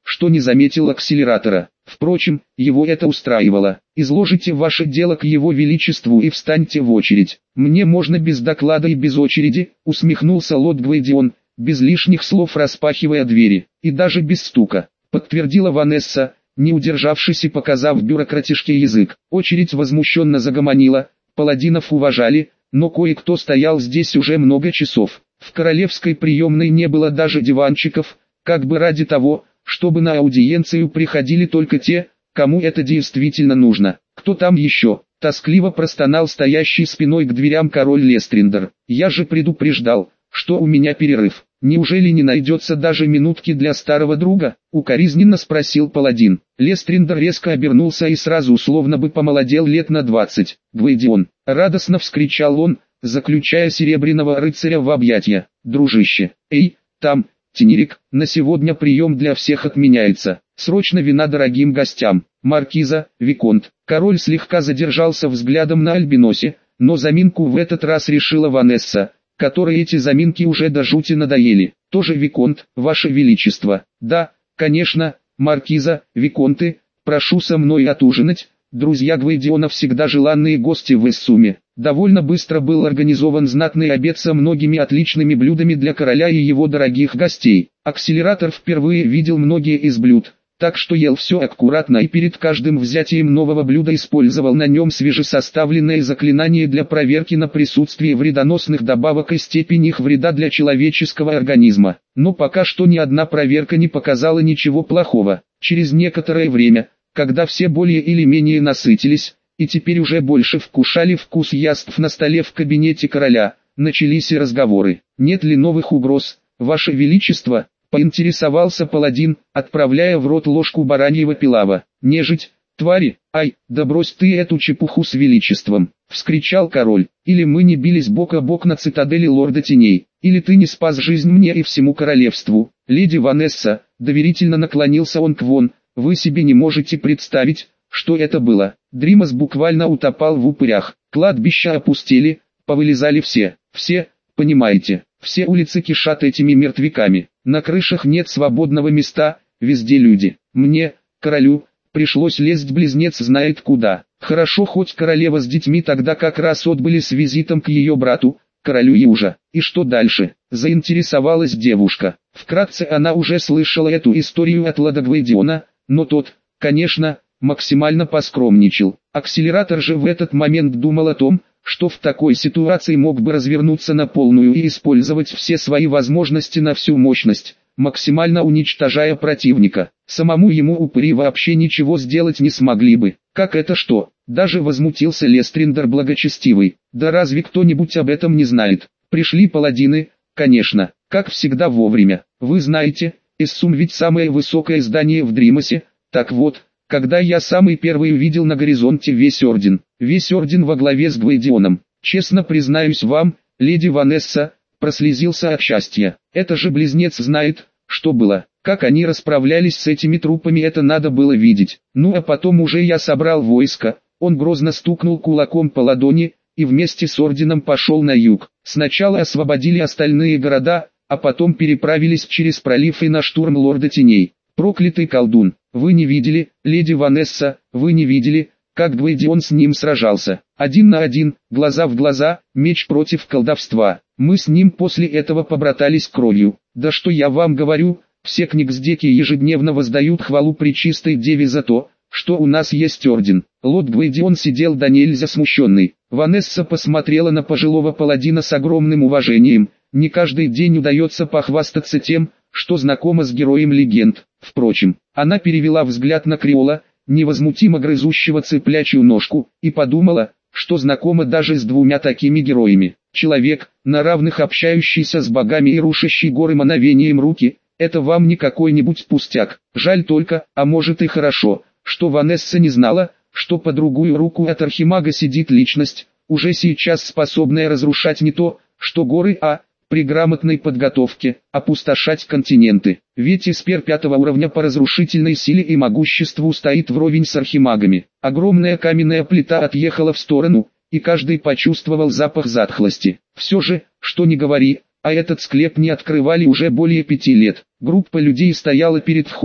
что не заметил акселератора. Впрочем, его это устраивало. «Изложите ваше дело к его величеству и встаньте в очередь». «Мне можно без доклада и без очереди», — усмехнулся лорд Гвейдион, без лишних слов распахивая двери. «И даже без стука», — подтвердила Ванесса, не удержавшись и показав бюрократишке язык. Очередь возмущенно загомонила, паладинов уважали, но кое-кто стоял здесь уже много часов. В королевской приемной не было даже диванчиков, как бы ради того, чтобы на аудиенцию приходили только те, кому это действительно нужно. «Кто там еще?» — тоскливо простонал стоящий спиной к дверям король Лестриндер. «Я же предупреждал, что у меня перерыв. Неужели не найдется даже минутки для старого друга?» — укоризненно спросил паладин. Лестриндер резко обернулся и сразу условно бы помолодел лет на двадцать. «Гвейдион!» — радостно вскричал он, заключая серебряного рыцаря в объятия. «Дружище! Эй, там, Тенерик, на сегодня прием для всех отменяется. Срочно вина дорогим гостям. Маркиза, виконт». Король слегка задержался взглядом на Альбиносе, но заминку в этот раз решила Ванесса, которой эти заминки уже до жути надоели. «Тоже виконт, ваше величество?» «Да, конечно, маркиза, виконты, прошу со мной отужинать». Друзья Гвейдиона всегда желанные гости в Эссуме. Довольно быстро был организован знатный обед со многими отличными блюдами для короля и его дорогих гостей. Акселератор впервые видел многие из блюд, так что ел все аккуратно и перед каждым взятием нового блюда использовал на нем свежесоставленное заклинание для проверки на присутствие вредоносных добавок и степень их вреда для человеческого организма. Но пока что ни одна проверка не показала ничего плохого. Через некоторое время, когда все более или менее насытились, и теперь уже больше вкушали вкус яств на столе в кабинете короля, начались и разговоры. «Нет ли новых угроз, ваше величество?» — поинтересовался паладин, отправляя в рот ложку бараньего пилава. «Нежить, твари, ай, да брось ты эту чепуху с величеством!» — вскричал король. «Или мы не бились бок о бок на цитадели лорда теней, или ты не спас жизнь мне и всему королевству». «Леди Ванесса», — доверительно наклонился он к Вон, — «вы себе не можете представить, что это было». Дримас буквально утопал в упырях. Кладбища опустели, повылезали все. Все, понимаете, все улицы кишат этими мертвяками. На крышах нет свободного места, везде люди. Мне, королю, пришлось лезть близнец знает куда. Хорошо хоть королева с детьми тогда как раз отбыли с визитом к ее брату, королю Южа. И что дальше? Заинтересовалась девушка. Вкратце она уже слышала эту историю от лорда Гвейдиона, но тот, конечно, максимально поскромничал. Акселератор же в этот момент думал о том, что в такой ситуации мог бы развернуться на полную и использовать все свои возможности на всю мощность, максимально уничтожая противника. Самому ему упыри вообще ничего сделать не смогли бы. Как это что? Даже возмутился Лестриндер благочестивый. Да разве кто-нибудь об этом не знает? Пришли паладины, конечно, как всегда вовремя. Вы знаете, Эссум ведь самое высокое здание в Дримасе. Так вот, когда я самый первый увидел на горизонте весь орден, весь орден во главе с Гвейдионом, честно признаюсь вам, леди Ванесса, прослезился от счастья. Это же близнец знает, что было. Как они расправлялись с этими трупами, это надо было видеть. Ну а потом уже я собрал войско. Он грозно стукнул кулаком по ладони, и вместе с орденом пошел на юг. Сначала освободили остальные города, а потом переправились через пролив и на штурм лорда теней. Проклятый колдун, вы не видели, леди Ванесса, вы не видели, как Гвейдион с ним сражался. Один на один, глаза в глаза, меч против колдовства. Мы с ним после этого побратались кровью. Да что я вам говорю, все книгсдеки ежедневно воздают хвалу пречистой деве за то, что у нас есть орден. Лорд Гвейдион сидел до нельзя смущенный. Ванесса посмотрела на пожилого паладина с огромным уважением. Не каждый день удается похвастаться тем, что знакома с героем легенд. Впрочем, она перевела взгляд на Криола, невозмутимо грызущего цыплячью ножку, и подумала, что знакома даже с двумя такими героями. Человек, на равных общающийся с богами и рушащий горы мановением руки, это вам не какой-нибудь пустяк. Жаль только, а может и хорошо, что Ванесса не знала, что по другую руку от архимага сидит личность, уже сейчас способная разрушать не то, что горы, а, при грамотной подготовке, опустошать континенты. Ведь Эспер пятого уровня по разрушительной силе и могуществу стоит вровень с архимагами. Огромная каменная плита отъехала в сторону, и каждый почувствовал запах затхлости. Все же, что ни говори, а этот склеп не открывали уже более пяти лет. Группа людей стояла перед входом,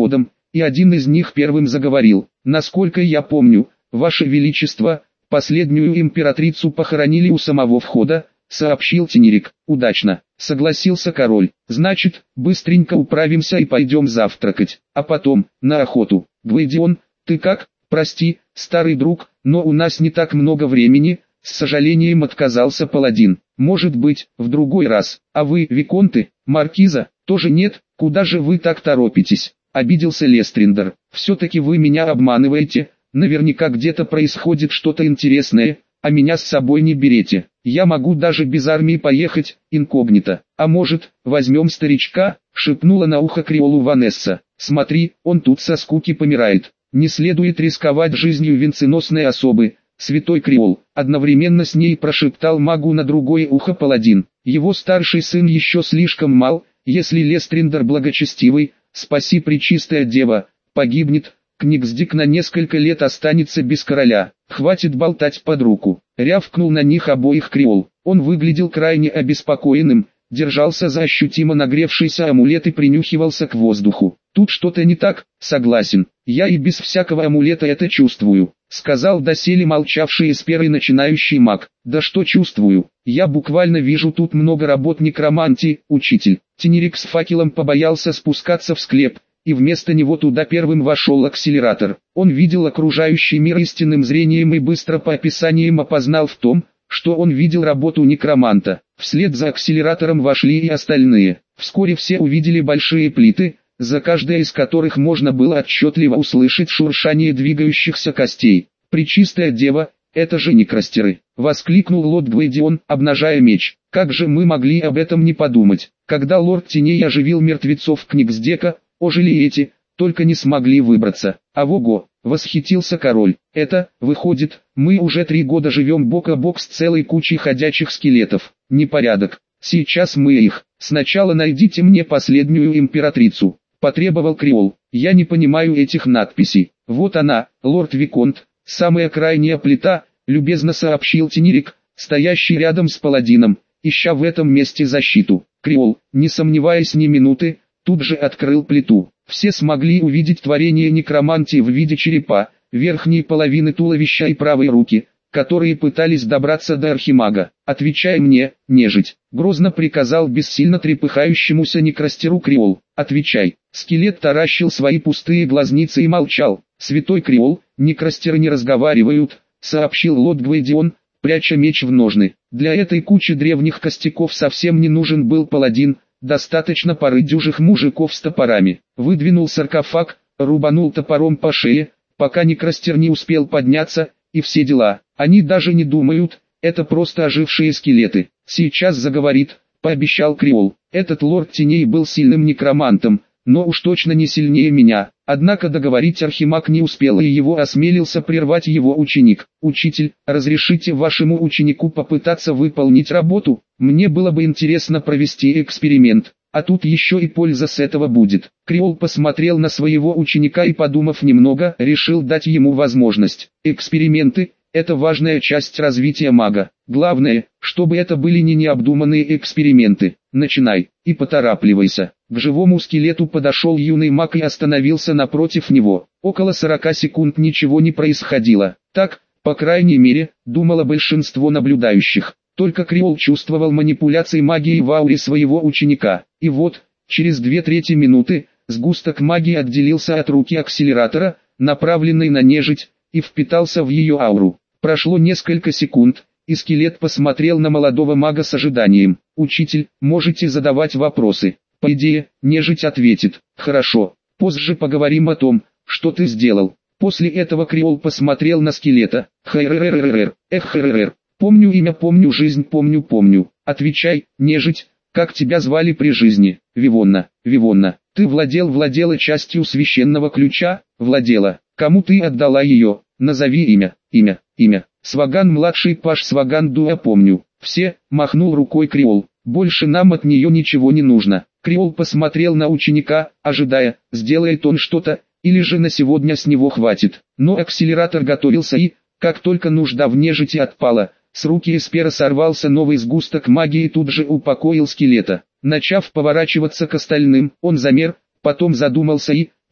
и один из них первым заговорил. «Насколько я помню, Ваше Величество, последнюю императрицу похоронили у самого входа», — сообщил Тенерик. «Удачно», — согласился король. «Значит, быстренько управимся и пойдем завтракать, а потом, на охоту. Гвейдион, ты как? Прости, старый друг, но у нас не так много времени», — с сожалением отказался паладин. «Может быть, в другой раз. А вы, виконты, маркиза, тоже нет? Куда же вы так торопитесь?» — обиделся Лестриндер. «Все-таки вы меня обманываете, наверняка где-то происходит что-то интересное, а меня с собой не берете. Я могу даже без армии поехать, инкогнито. А может, возьмем старичка?» — шепнула на ухо Криолу Ванесса. «Смотри, он тут со скуки помирает. Не следует рисковать жизнью венценосной особы, святой Криол», — одновременно с ней прошептал магу на другое ухо паладин. «Его старший сын еще слишком мал, если Лестриндер благочестивый, спаси пречистая дева, погибнет, Книгсдик на несколько лет останется без короля. Хватит болтать под руку», — рявкнул на них обоих Криол. Он выглядел крайне обеспокоенным, держался за ощутимо нагревшийся амулет и принюхивался к воздуху. «Тут что-то не так, согласен, я и без всякого амулета это чувствую», — сказал доселе молчавший эсперый начинающий маг. «Да что чувствую, я буквально вижу тут много работ некромантии, учитель». Тенерик с факелом побоялся спускаться в склеп, и вместо него туда первым вошел акселератор. Он видел окружающий мир истинным зрением и быстро по описаниям опознал в том, что он видел работу некроманта. Вслед за акселератором вошли и остальные. Вскоре все увидели большие плиты, за каждой из которых можно было отчетливо услышать шуршание двигающихся костей. «Пречистая дева, это же некростеры!» — воскликнул лорд Гвейдион, обнажая меч. «Как же мы могли об этом не подумать? Когда лорд Теней оживил мертвецов Книгсдека, ожили эти, только не смогли выбраться. А вого!» — восхитился король. «Это, выходит, мы уже три года живем бок о бок с целой кучей ходячих скелетов. Непорядок. Сейчас мы их. Сначала найдите мне последнюю императрицу», — потребовал Криол. «Я не понимаю этих надписей». «Вот она, лорд Виконт, самая крайняя плита», — любезно сообщил Тенерик, стоящий рядом с паладином, ища в этом месте защиту. Криол, не сомневаясь ни минуты, тут же открыл плиту. Все смогли увидеть творение некромантии в виде черепа, верхней половины туловища и правой руки, которые пытались добраться до архимага. «Отвечай мне, нежить», — грозно приказал бессильно трепыхающемуся некростеру Криол. «Отвечай». Скелет таращил свои пустые глазницы и молчал. «Святой Криол, некростеры не разговаривают», — сообщил лорд Гвейдион, пряча меч в ножны. Для этой кучи древних костяков совсем не нужен был паладин, достаточно пары дюжих мужиков с топорами. Выдвинул саркофаг, рубанул топором по шее, пока некростер не успел подняться, и все дела. Они даже не думают, это просто ожившие скелеты. «Сейчас заговорит», — пообещал Криол. «Этот лорд Теней был сильным некромантом, но уж точно не сильнее меня». Однако договорить архимаг не успел, и его осмелился прервать его ученик. «Учитель, разрешите вашему ученику попытаться выполнить работу? Мне было бы интересно провести эксперимент, а тут еще и польза с этого будет». Криол посмотрел на своего ученика и, подумав немного, решил дать ему возможность. «Эксперименты – это важная часть развития мага. Главное, чтобы это были не необдуманные эксперименты. Начинай, и поторапливайся». К живому скелету подошел юный маг и остановился напротив него. Около сорока секунд ничего не происходило. Так, по крайней мере, думало большинство наблюдающих. Только Криол чувствовал манипуляции магии в ауре своего ученика. И вот, через две трети минуты, сгусток магии отделился от руки акселератора, направленной на нежить, и впитался в ее ауру. Прошло несколько секунд, и скелет посмотрел на молодого мага с ожиданием. «Учитель, можете задавать вопросы». По идее, нежить ответит: «Хорошо, позже поговорим о том, что ты сделал». После этого Криол посмотрел на скелета. «Хайррррррр, эх хайрррр, помню имя, помню жизнь, помню, помню. Отвечай, нежить, как тебя звали при жизни?» «Вивонна, Вивонна. Ты владел, владела частью священного ключа?» «Владела. Кому ты отдала ее? Назови имя, имя, имя». «Сваган-младший паж Сваган Дуа, помню». «Все», — махнул рукой Криол. «Больше нам от нее ничего не нужно». Криол посмотрел на ученика, ожидая, сделает он что-то, или же на сегодня с него хватит. Но акселератор готовился и, как только нужда в нежити отпала, с руки эспера сорвался новый сгусток магии и тут же упокоил скелета. Начав поворачиваться к остальным, он замер, потом задумался и,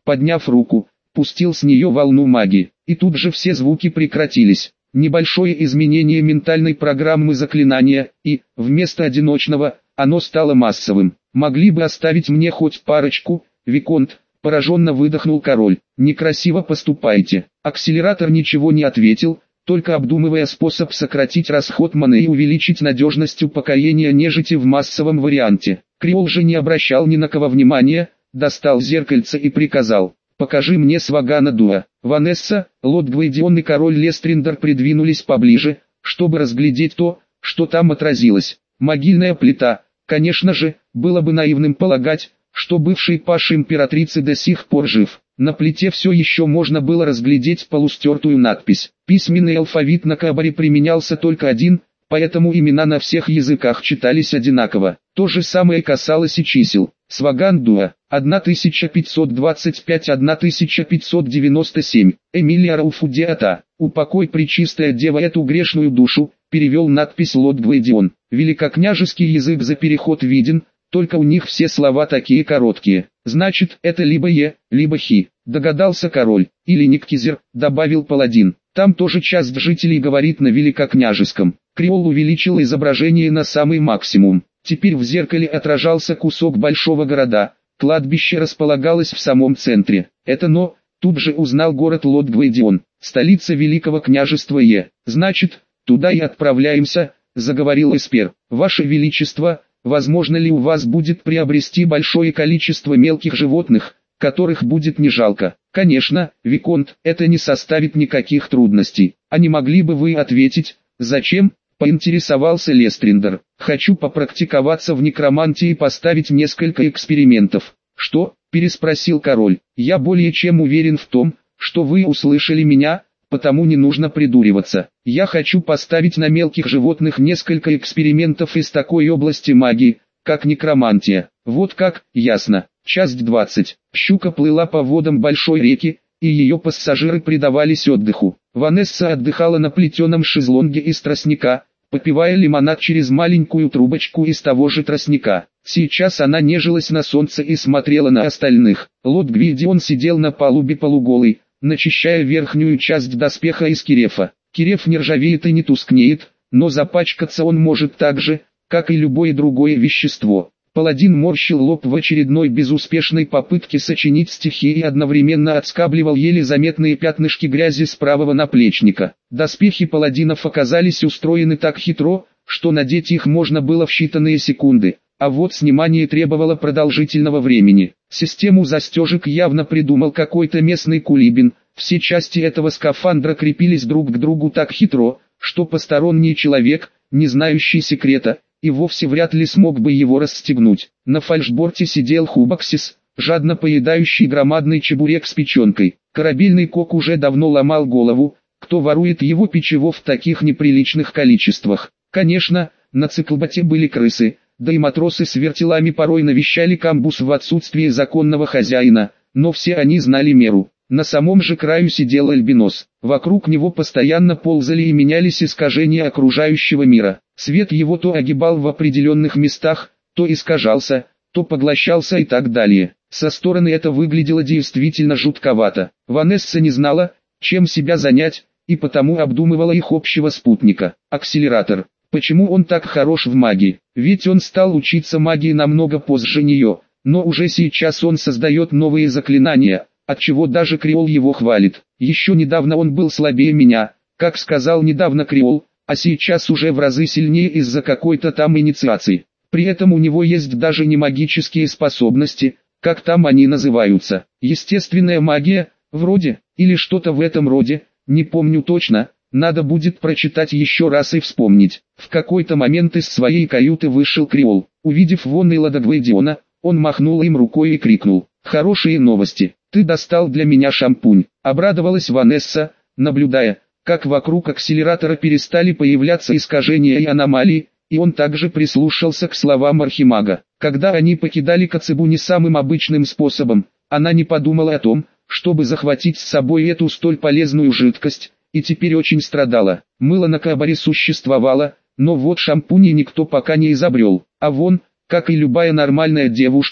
подняв руку, пустил с нее волну магии, и тут же все звуки прекратились. Небольшое изменение ментальной программы заклинания, и, вместо одиночного, оно стало массовым. «Могли бы оставить мне хоть парочку, Виконт», — пораженно выдохнул король. «Некрасиво поступаете». Акселератор ничего не ответил, только обдумывая способ сократить расход маны и увеличить надежность упокоения нежити в массовом варианте. Креол же не обращал ни на кого внимания, достал зеркальце и приказал: «Покажи мне Свагана Дуа». Ванесса, Лорд Гвейдион и король Лестриндер придвинулись поближе, чтобы разглядеть то, что там отразилось. Могильная плита. Конечно же, было бы наивным полагать, что бывший паж императрицы до сих пор жив. На плите все еще можно было разглядеть полустертую надпись. Письменный алфавит на Кабаре применялся только один, поэтому имена на всех языках читались одинаково. То же самое касалось и чисел. Сваган Дуа, тысяча пятьсот двадцать пять — тысяча пятьсот девяносто семь. Эмилия Рауфудиата, «Упокой, пречистая дева, эту грешную душу», перевел надпись Лорд Гвейдион. Великокняжеский язык за переход виден, только у них все слова такие короткие. Значит, это либо Е, либо Хи, догадался король, или Никкизер, добавил паладин. Там тоже часть жителей говорит на великокняжеском. Креол увеличил изображение на самый максимум. Теперь в зеркале отражался кусок большого города. Кладбище располагалось в самом центре. Это но, тут же узнал город Лорд Гвейдион, столица Великого княжества Е. Значит, туда и отправляемся, заговорил Эспер. Ваше Величество, возможно ли у вас будет приобрести большое количество мелких животных, которых будет не жалко? Конечно, Виконт, это не составит никаких трудностей. А не могли бы вы ответить, зачем? Поинтересовался Лестриндер. Хочу попрактиковаться в некромантии и поставить несколько экспериментов. Что? Переспросил король. Я более чем уверен в том, что вы услышали меня, потому не нужно придуриваться. Я хочу поставить на мелких животных несколько экспериментов из такой области магии, как некромантия. Вот как, ясно. Часть двадцать. Щука плыла по водам большой реки, и ее пассажиры предавались отдыху. Ванесса отдыхала на плетеном шезлонге из тростника, попивая лимонад через маленькую трубочку из того же тростника. Сейчас она нежилась на солнце и смотрела на остальных. Лорд Гвейдион сидел на палубе полуголый, начищая верхнюю часть доспеха из кирефа. Киреф не ржавеет и не тускнеет, но запачкаться он может так же, как и любое другое вещество. Паладин морщил лоб в очередной безуспешной попытке сочинить стихи и одновременно отскабливал еле заметные пятнышки грязи с правого наплечника. Доспехи паладинов оказались устроены так хитро, что надеть их можно было в считанные секунды, а вот снимание требовало продолжительного времени. Систему застежек явно придумал какой-то местный кулибин. Все части этого скафандра крепились друг к другу так хитро, что посторонний человек, не знающий секрета, и вовсе вряд ли смог бы его расстегнуть. На фальшборте сидел Хубаксис, жадно поедающий громадный чебурек с печенкой. Корабельный кок уже давно ломал голову, кто ворует его печево в таких неприличных количествах. Конечно, на циклботе были крысы, да и матросы с вертелами порой навещали камбус в отсутствие законного хозяина, но все они знали меру. На самом же краю сидел Альбинос. Вокруг него постоянно ползали и менялись искажения окружающего мира. Свет его то огибал в определенных местах, то искажался, то поглощался и так далее. Со стороны это выглядело действительно жутковато. Ванесса не знала, чем себя занять, и потому обдумывала их общего спутника. Акселератор. Почему он так хорош в магии? Ведь он стал учиться магии намного позже нее, но уже сейчас он создает новые заклинания, отчего даже Креол его хвалит. Еще недавно он был слабее меня, как сказал недавно Креол, а сейчас уже в разы сильнее из-за какой-то там инициации. При этом у него есть даже не магические способности, как там они называются. Естественная магия, вроде, или что-то в этом роде, не помню точно, надо будет прочитать еще раз и вспомнить. В какой-то момент из своей каюты вышел Креол. Увидев вон Лорда Гвейдиона, он махнул им рукой и крикнул: «Хорошие новости, ты достал для меня шампунь». Обрадовалась Ванесса, наблюдая, как вокруг акселератора перестали появляться искажения и аномалии, и он также прислушался к словам архимага. Когда они покидали Коцебу не самым обычным способом, она не подумала о том, чтобы захватить с собой эту столь полезную жидкость, и теперь очень страдала. Мыло на Кабаре существовало, но вот шампуни никто пока не изобрел, а вон, как и любая нормальная девушка,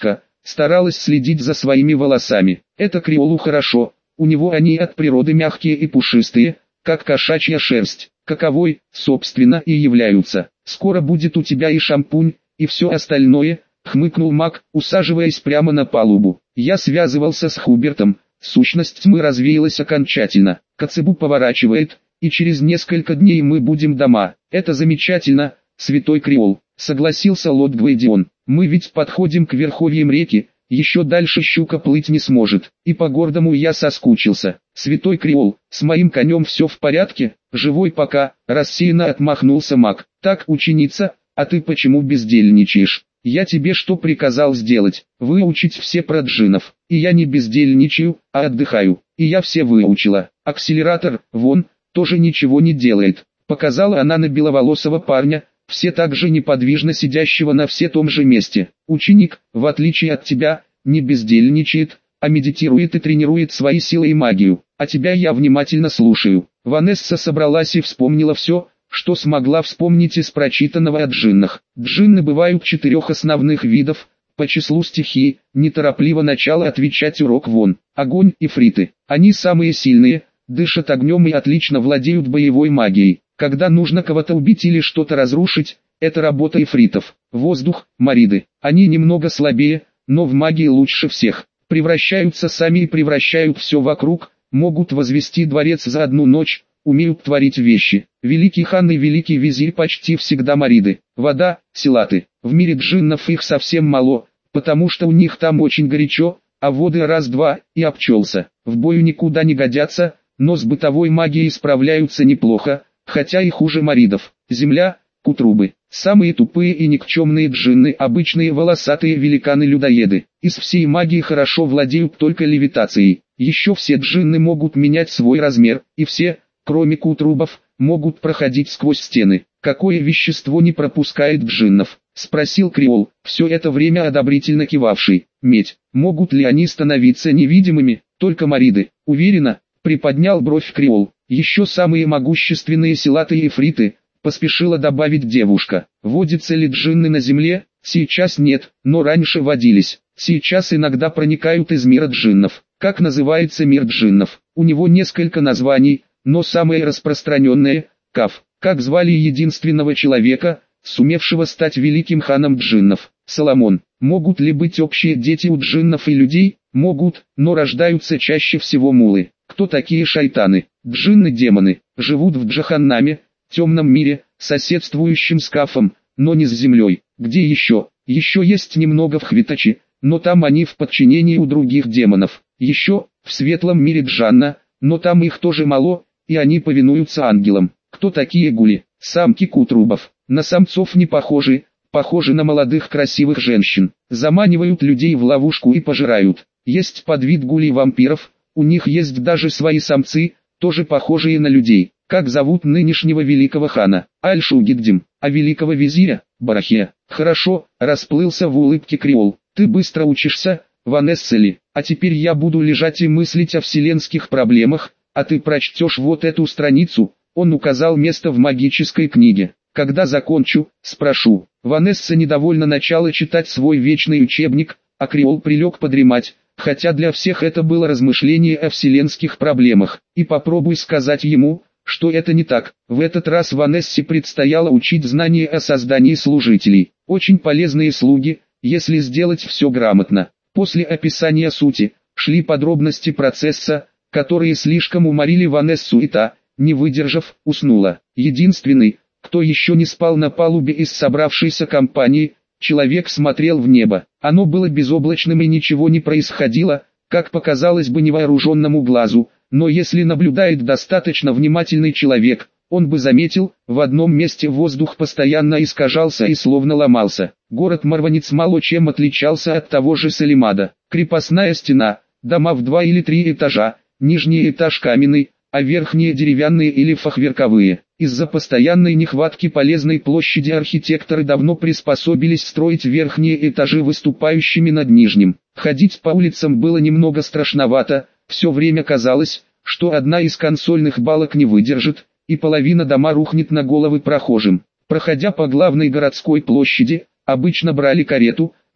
старалась следить за своими волосами. Это Криолу хорошо, у него они от природы мягкие и пушистые, как кошачья шерсть, каковой, собственно, и являются. Скоро будет у тебя и шампунь, и все остальное, хмыкнул Мак, усаживаясь прямо на палубу. Я связывался с Хубертом, сущность тьмы развеялась окончательно. Коцебу поворачивает, и через несколько дней мы будем дома. Это замечательно, святой Криол, согласился лорд Гвейдион. Мы ведь подходим к верховьям реки, еще дальше щука плыть не сможет, и по гордому я соскучился. Святой Криол, с моим конем все в порядке, живой пока, рассеянно отмахнулся Мак. Так, ученица, а ты почему бездельничаешь? Я тебе что приказал сделать? Выучить все про джиннов. И я не бездельничаю, а отдыхаю. И я все выучила. Акселератор, вон, тоже ничего не делает. Показала она на беловолосого парня, все так же неподвижно сидящего на все том же месте. Ученик, в отличие от тебя, не бездельничает, а медитирует и тренирует свои силы и магию. А тебя я внимательно слушаю. Ванесса собралась и вспомнила все, что смогла вспомнить из прочитанного о джиннах. Джинны бывают четырех основных видов, по числу стихий, неторопливо начала отвечать урок вон. Огонь, ифриты. Они самые сильные, дышат огнем и отлично владеют боевой магией. Когда нужно кого-то убить или что-то разрушить, это работа ифритов. Воздух, мариды. Они немного слабее, но в магии лучше всех. Превращаются сами и превращают все вокруг, могут возвести дворец за одну ночь, умеют творить вещи. Великий хан и великий визирь почти всегда мариды. Вода, силаты. В мире джиннов их совсем мало, потому что у них там очень горячо, а воды раз-два, и обчелся. В бою никуда не годятся, но с бытовой магией справляются неплохо, хотя и хуже маридов. Земля, кутрубы. Самые тупые и никчемные джинны, обычные волосатые великаны-людоеды. Из всей магии хорошо владеют только левитацией. Еще все джинны могут менять свой размер, и все, кроме кутрубов, могут проходить сквозь стены. Какое вещество не пропускает джиннов? Спросил Криол, все это время одобрительно кивавший. Медь. Могут ли они становиться невидимыми? Только мариды. Уверена, приподнял бровь Криол. Еще самые могущественные силаты и ифриты, поспешила добавить девушка. Водятся ли джинны на земле? Сейчас нет, но раньше водились. Сейчас иногда проникают из мира джиннов. Как называется мир джиннов? У него несколько названий, но самое распространенное – Каф. Как звали единственного человека, сумевшего стать великим ханом джиннов? Соломон. Могут ли быть общие дети у джиннов и людей? Могут, но рождаются чаще всего мулы. Кто такие шайтаны? Джинны-демоны. Живут в Джаханнаме, темном мире, соседствующем с Кафом, но не с землей. Где еще? Еще есть немного в Хвитачи, но там они в подчинении у других демонов. Еще, в светлом мире Джанна, но там их тоже мало, и они повинуются ангелам. Кто такие гули? Самки кутрубов. На самцов не похожи, похожи на молодых красивых женщин. Заманивают людей в ловушку и пожирают. Есть подвид гулей-вампиров, у них есть даже свои самцы, тоже похожие на людей. Как зовут нынешнего великого хана? Аль-Шугиддим. А великого визиря? Барахе. Хорошо, расплылся в улыбке Криол. Ты быстро учишься, Ванесса ли? А теперь я буду лежать и мыслить о вселенских проблемах, а ты прочтешь вот эту страницу. Он указал место в магической книге. Когда закончу, спрошу. Ванесса недовольно начала читать свой вечный учебник, а Криол прилег подремать, хотя для всех это было размышление о вселенских проблемах. И попробуй сказать ему, что это не так. В этот раз Ванессе предстояло учить знания о создании служителей. Очень полезные слуги, если сделать все грамотно. После описания сути, шли подробности процесса, которые слишком уморили Ванессу, и та, не выдержав, уснула. Единственный, кто еще не спал на палубе из собравшейся компании, человек смотрел в небо. Оно было безоблачным и ничего не происходило, как показалось бы невооруженному глазу, но если наблюдает достаточно внимательный человек, он бы заметил, в одном месте воздух постоянно искажался и словно ломался. Город Марванец мало чем отличался от того же Салимада. Крепостная стена, дома в два или три этажа, нижний этаж каменный, а верхние деревянные или фахверковые. Из-за постоянной нехватки полезной площади архитекторы давно приспособились строить верхние этажи выступающими над нижним. Ходить по улицам было немного страшновато, все время казалось, что одна из консольных балок не выдержит, и половина дома рухнет на головы прохожим. Проходя по главной городской площади, обычно брали карету,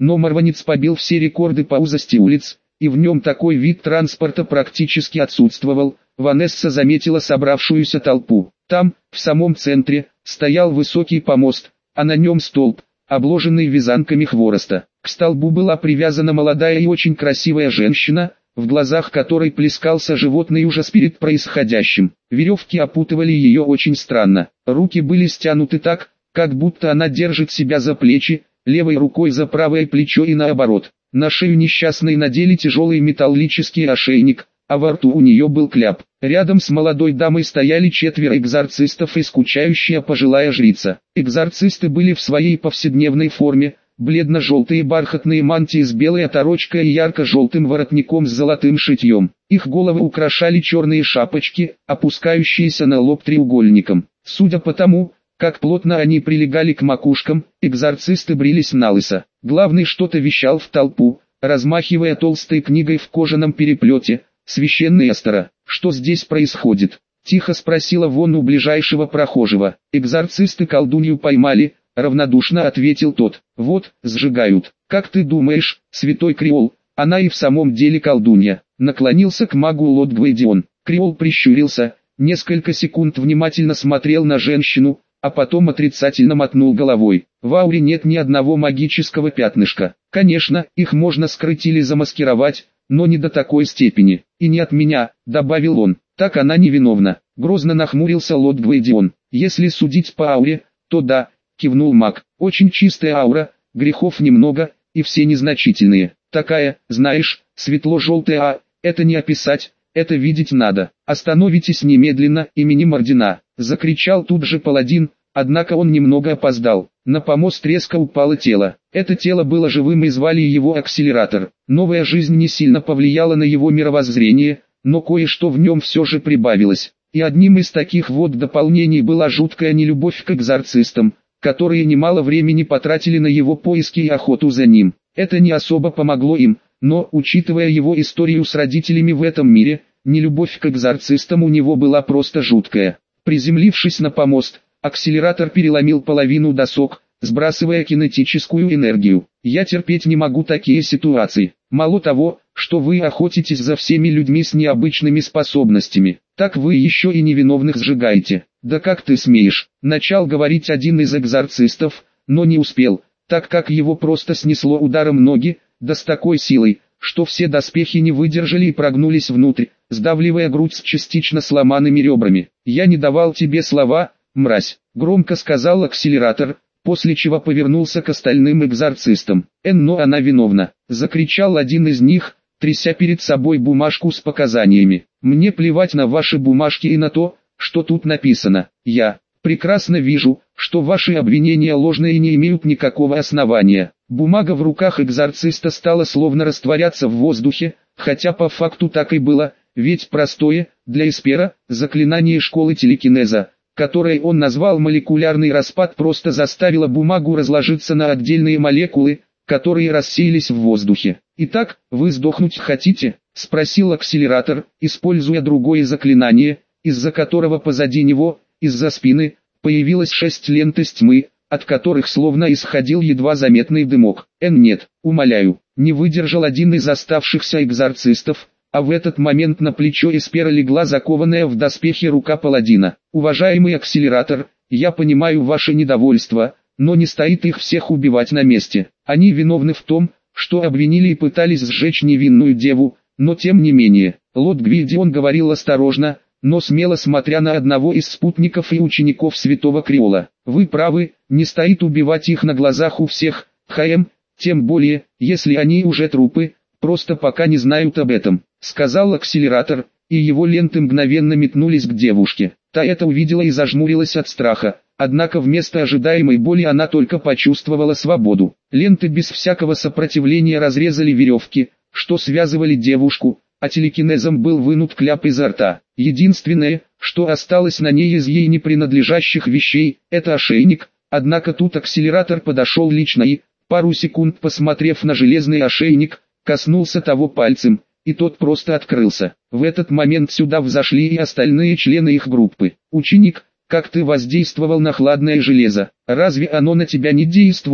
но Марванец побил все рекорды по узости улиц, и в нем такой вид транспорта практически отсутствовал. Ванесса заметила собравшуюся толпу. Там, в самом центре, стоял высокий помост, а на нем столб, обложенный вязанками хвороста. К столбу была привязана молодая и очень красивая женщина, в глазах которой плескался животный ужас перед происходящим. Веревки опутывали ее очень странно. Руки были стянуты так, как будто она держит себя за плечи, левой рукой за правое плечо и наоборот. На шею несчастной надели тяжелый металлический ошейник, а во рту у нее был кляп. Рядом с молодой дамой стояли четверо экзорцистов и скучающая пожилая жрица. Экзорцисты были в своей повседневной форме, бледно-желтые бархатные мантии с белой оторочкой и ярко-желтым воротником с золотым шитьем. Их головы украшали черные шапочки, опускающиеся на лоб треугольником. Судя по тому, как плотно они прилегали к макушкам, экзорцисты брились налысо. Главный что-то вещал в толпу, размахивая толстой книгой в кожаном переплете. «Священный Эстера, что здесь происходит?» — тихо спросила вон у ближайшего прохожего. «Экзорцисты колдунью поймали», — равнодушно ответил тот. «Вот, сжигают. Как ты думаешь, святой Креол, она и в самом деле колдунья?» Наклонился к магу Лот Гвейдион. Креол прищурился, несколько секунд внимательно смотрел на женщину, а потом отрицательно мотнул головой. «В ауре нет ни одного магического пятнышка. Конечно, их можно скрыть или замаскировать, но не до такой степени. И не от меня», — добавил он. «Так она невиновна». Грозно нахмурился Лот Гвейдион. «Если судить по ауре, то да», — кивнул маг. «Очень чистая аура, грехов немного, и все незначительные. Такая, знаешь, светло-желтая, а, это не описать, это видеть надо. Остановитесь немедленно, именем ордена», — закричал тут же паладин, однако он немного опоздал. На помост резко упало тело. Это тело было живым и звали его Акселератор. Новая жизнь не сильно повлияла на его мировоззрение, но кое-что в нем все же прибавилось. И одним из таких вот дополнений была жуткая нелюбовь к экзорцистам, которые немало времени потратили на его поиски и охоту за ним. Это не особо помогло им, но, учитывая его историю с родителями в этом мире, нелюбовь к экзорцистам у него была просто жуткая. Приземлившись на помост, Акселератор переломил половину досок, сбрасывая кинетическую энергию. «Я терпеть не могу такие ситуации. Мало того, что вы охотитесь за всеми людьми с необычными способностями, так вы еще и невиновных сжигаете. Да как ты смеешь?» Начал говорить один из экзорцистов, но не успел, так как его просто снесло ударом ноги, да с такой силой, что все доспехи не выдержали и прогнулись внутрь, сдавливая грудь с частично сломанными ребрами. «Я не давал тебе слова, мразь», — громко сказал Акселератор, после чего повернулся к остальным экзорцистам. «Эн, но она виновна», — закричал один из них, тряся перед собой бумажку с показаниями. «Мне плевать на ваши бумажки и на то, что тут написано. Я прекрасно вижу, что ваши обвинения ложные и не имеют никакого основания». Бумага в руках экзорциста стала словно растворяться в воздухе, хотя по факту так и было, ведь простое, для Эспера, заклинание школы телекинеза, которое он назвал молекулярный распад, просто заставило бумагу разложиться на отдельные молекулы, которые рассеялись в воздухе. «Итак, вы сдохнуть хотите?» — спросил Акселератор, используя другое заклинание, из-за которого позади него, из-за спины, появилось шесть лент из тьмы, от которых словно исходил едва заметный дымок. «Эн, нет, умоляю», — не выдержал один из оставшихся экзорцистов, а в этот момент на плечо Эспера легла закованная в доспехи рука паладина. «Уважаемый Акселератор, я понимаю ваше недовольство, но не стоит их всех убивать на месте. Они виновны в том, что обвинили и пытались сжечь невинную деву, но тем не менее». Лот Гвейдион говорил осторожно, но смело смотря на одного из спутников и учеников святого Креола. «Вы правы, не стоит убивать их на глазах у всех, ХМ, тем более, если они уже трупы, просто пока не знают об этом», — сказал Акселератор, и его ленты мгновенно метнулись к девушке. Та это увидела и зажмурилась от страха, однако вместо ожидаемой боли она только почувствовала свободу. Ленты без всякого сопротивления разрезали веревки, что связывали девушку, а телекинезом был вынут кляп изо рта. Единственное, что осталось на ней из ей не принадлежащих вещей, это ошейник, однако тут Акселератор подошел лично и, пару секунд посмотрев на железный ошейник, коснулся того пальцем, и тот просто открылся. В этот момент сюда взошли и остальные члены их группы. «Ученик, как ты воздействовал на хладное железо? Разве оно на тебя не действует?» —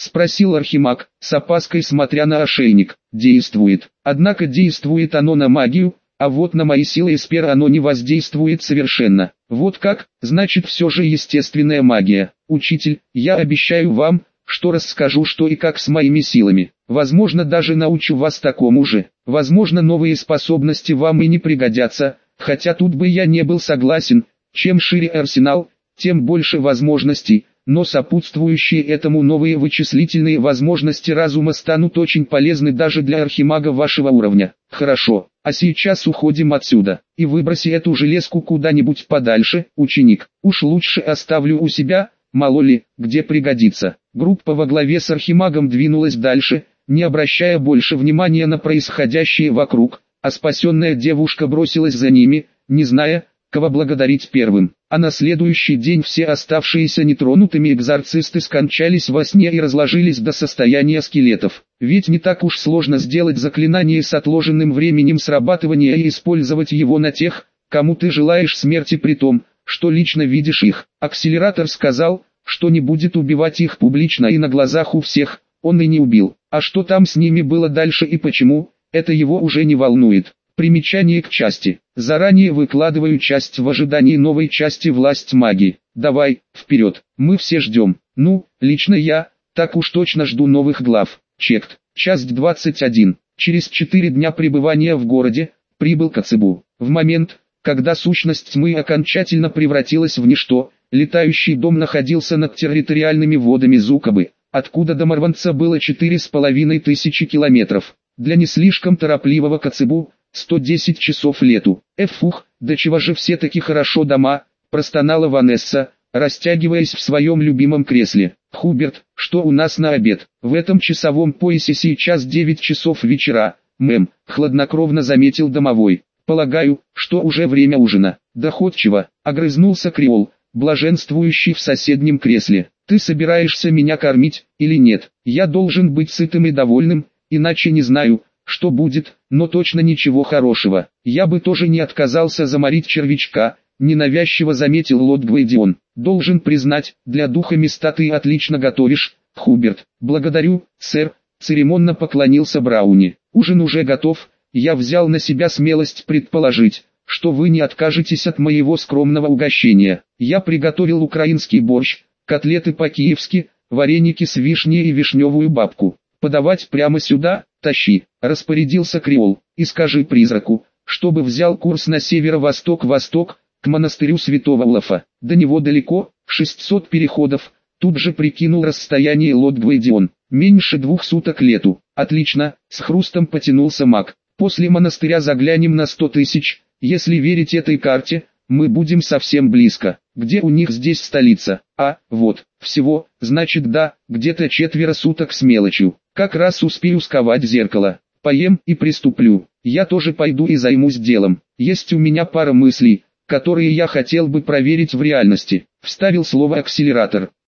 спросил Архимаг, с опаской смотря на ошейник. Действует. Однако действует оно на магию, а вот на мои силы эспера оно не воздействует совершенно. Вот как, значит все же естественная магия. Учитель, я обещаю вам, что расскажу что и как с моими силами. Возможно даже научу вас такому же. Возможно новые способности вам и не пригодятся, хотя тут бы я не был согласен. Чем шире арсенал, тем больше возможностей, но сопутствующие этому новые вычислительные возможности разума станут очень полезны даже для архимага вашего уровня. Хорошо, а сейчас уходим отсюда, и выброси эту железку куда-нибудь подальше, ученик. Уж лучше оставлю у себя, мало ли, где пригодится. Группа во главе с архимагом двинулась дальше, не обращая больше внимания на происходящее вокруг, а спасенная девушка бросилась за ними, не зная, кого благодарить первым. А на следующий день все оставшиеся нетронутыми экзорцисты скончались во сне и разложились до состояния скелетов. Ведь не так уж сложно сделать заклинание с отложенным временем срабатывания и использовать его на тех, кому ты желаешь смерти при том, что лично видишь их. Акселератор сказал, что не будет убивать их публично и на глазах у всех, он и не убил. А что там с ними было дальше и почему, это его уже не волнует. Примечание к части. Заранее выкладываю часть в ожидании новой части «Власть магии». Давай, вперед, мы все ждем. Ну, лично я, так уж точно жду новых глав. Чект. Часть двадцать один. Через четыре дня пребывания в городе, прибыл Коцебу. В момент, когда сущность тьмы окончательно превратилась в ничто, летающий дом находился над территориальными водами Зукабы, откуда до Марванца было четыре с половиной тысячи километров. Для не слишком торопливого Коцебу, сто десять часов лету. Эфух, да чего же все таки хорошо дома, простонала Ванесса, растягиваясь в своем любимом кресле. Хуберт, что у нас на обед? В этом часовом поясе сейчас девять часов вечера, мэм, хладнокровно заметил домовой. Полагаю, что уже время ужина. Доходчиво, огрызнулся Креол, блаженствующий в соседнем кресле. Ты собираешься меня кормить, или нет? Я должен быть сытым и довольным, иначе не знаю, что будет, но точно ничего хорошего. Я бы тоже не отказался заморить червячка, ненавязчиво заметил лорд Гвейдион. Должен признать, для духа места ты отлично готовишь, Хуберт. Благодарю, сэр, церемонно поклонился Брауни. Ужин уже готов, я взял на себя смелость предположить, что вы не откажетесь от моего скромного угощения. Я приготовил украинский борщ, котлеты по-киевски, вареники с вишней и вишневую бабку. Подавать прямо сюда, тащи, распорядился Креол, и скажи призраку, чтобы взял курс на северо-восток-восток, к монастырю святого Олафа. До него далеко, шестьсот переходов, тут же прикинул расстояние лорд Гвейдион. Меньше двух суток лету. Отлично, с хрустом потянулся маг. После монастыря заглянем на сто тысяч, если верить этой карте, мы будем совсем близко. Где у них здесь столица? А, вот, всего, значит да, где-то четверо суток с мелочью. Как раз успею сковать зеркало. Поем и приступлю. Я тоже пойду и займусь делом. Есть у меня пара мыслей, которые я хотел бы проверить в реальности. Вставил слово акселератор.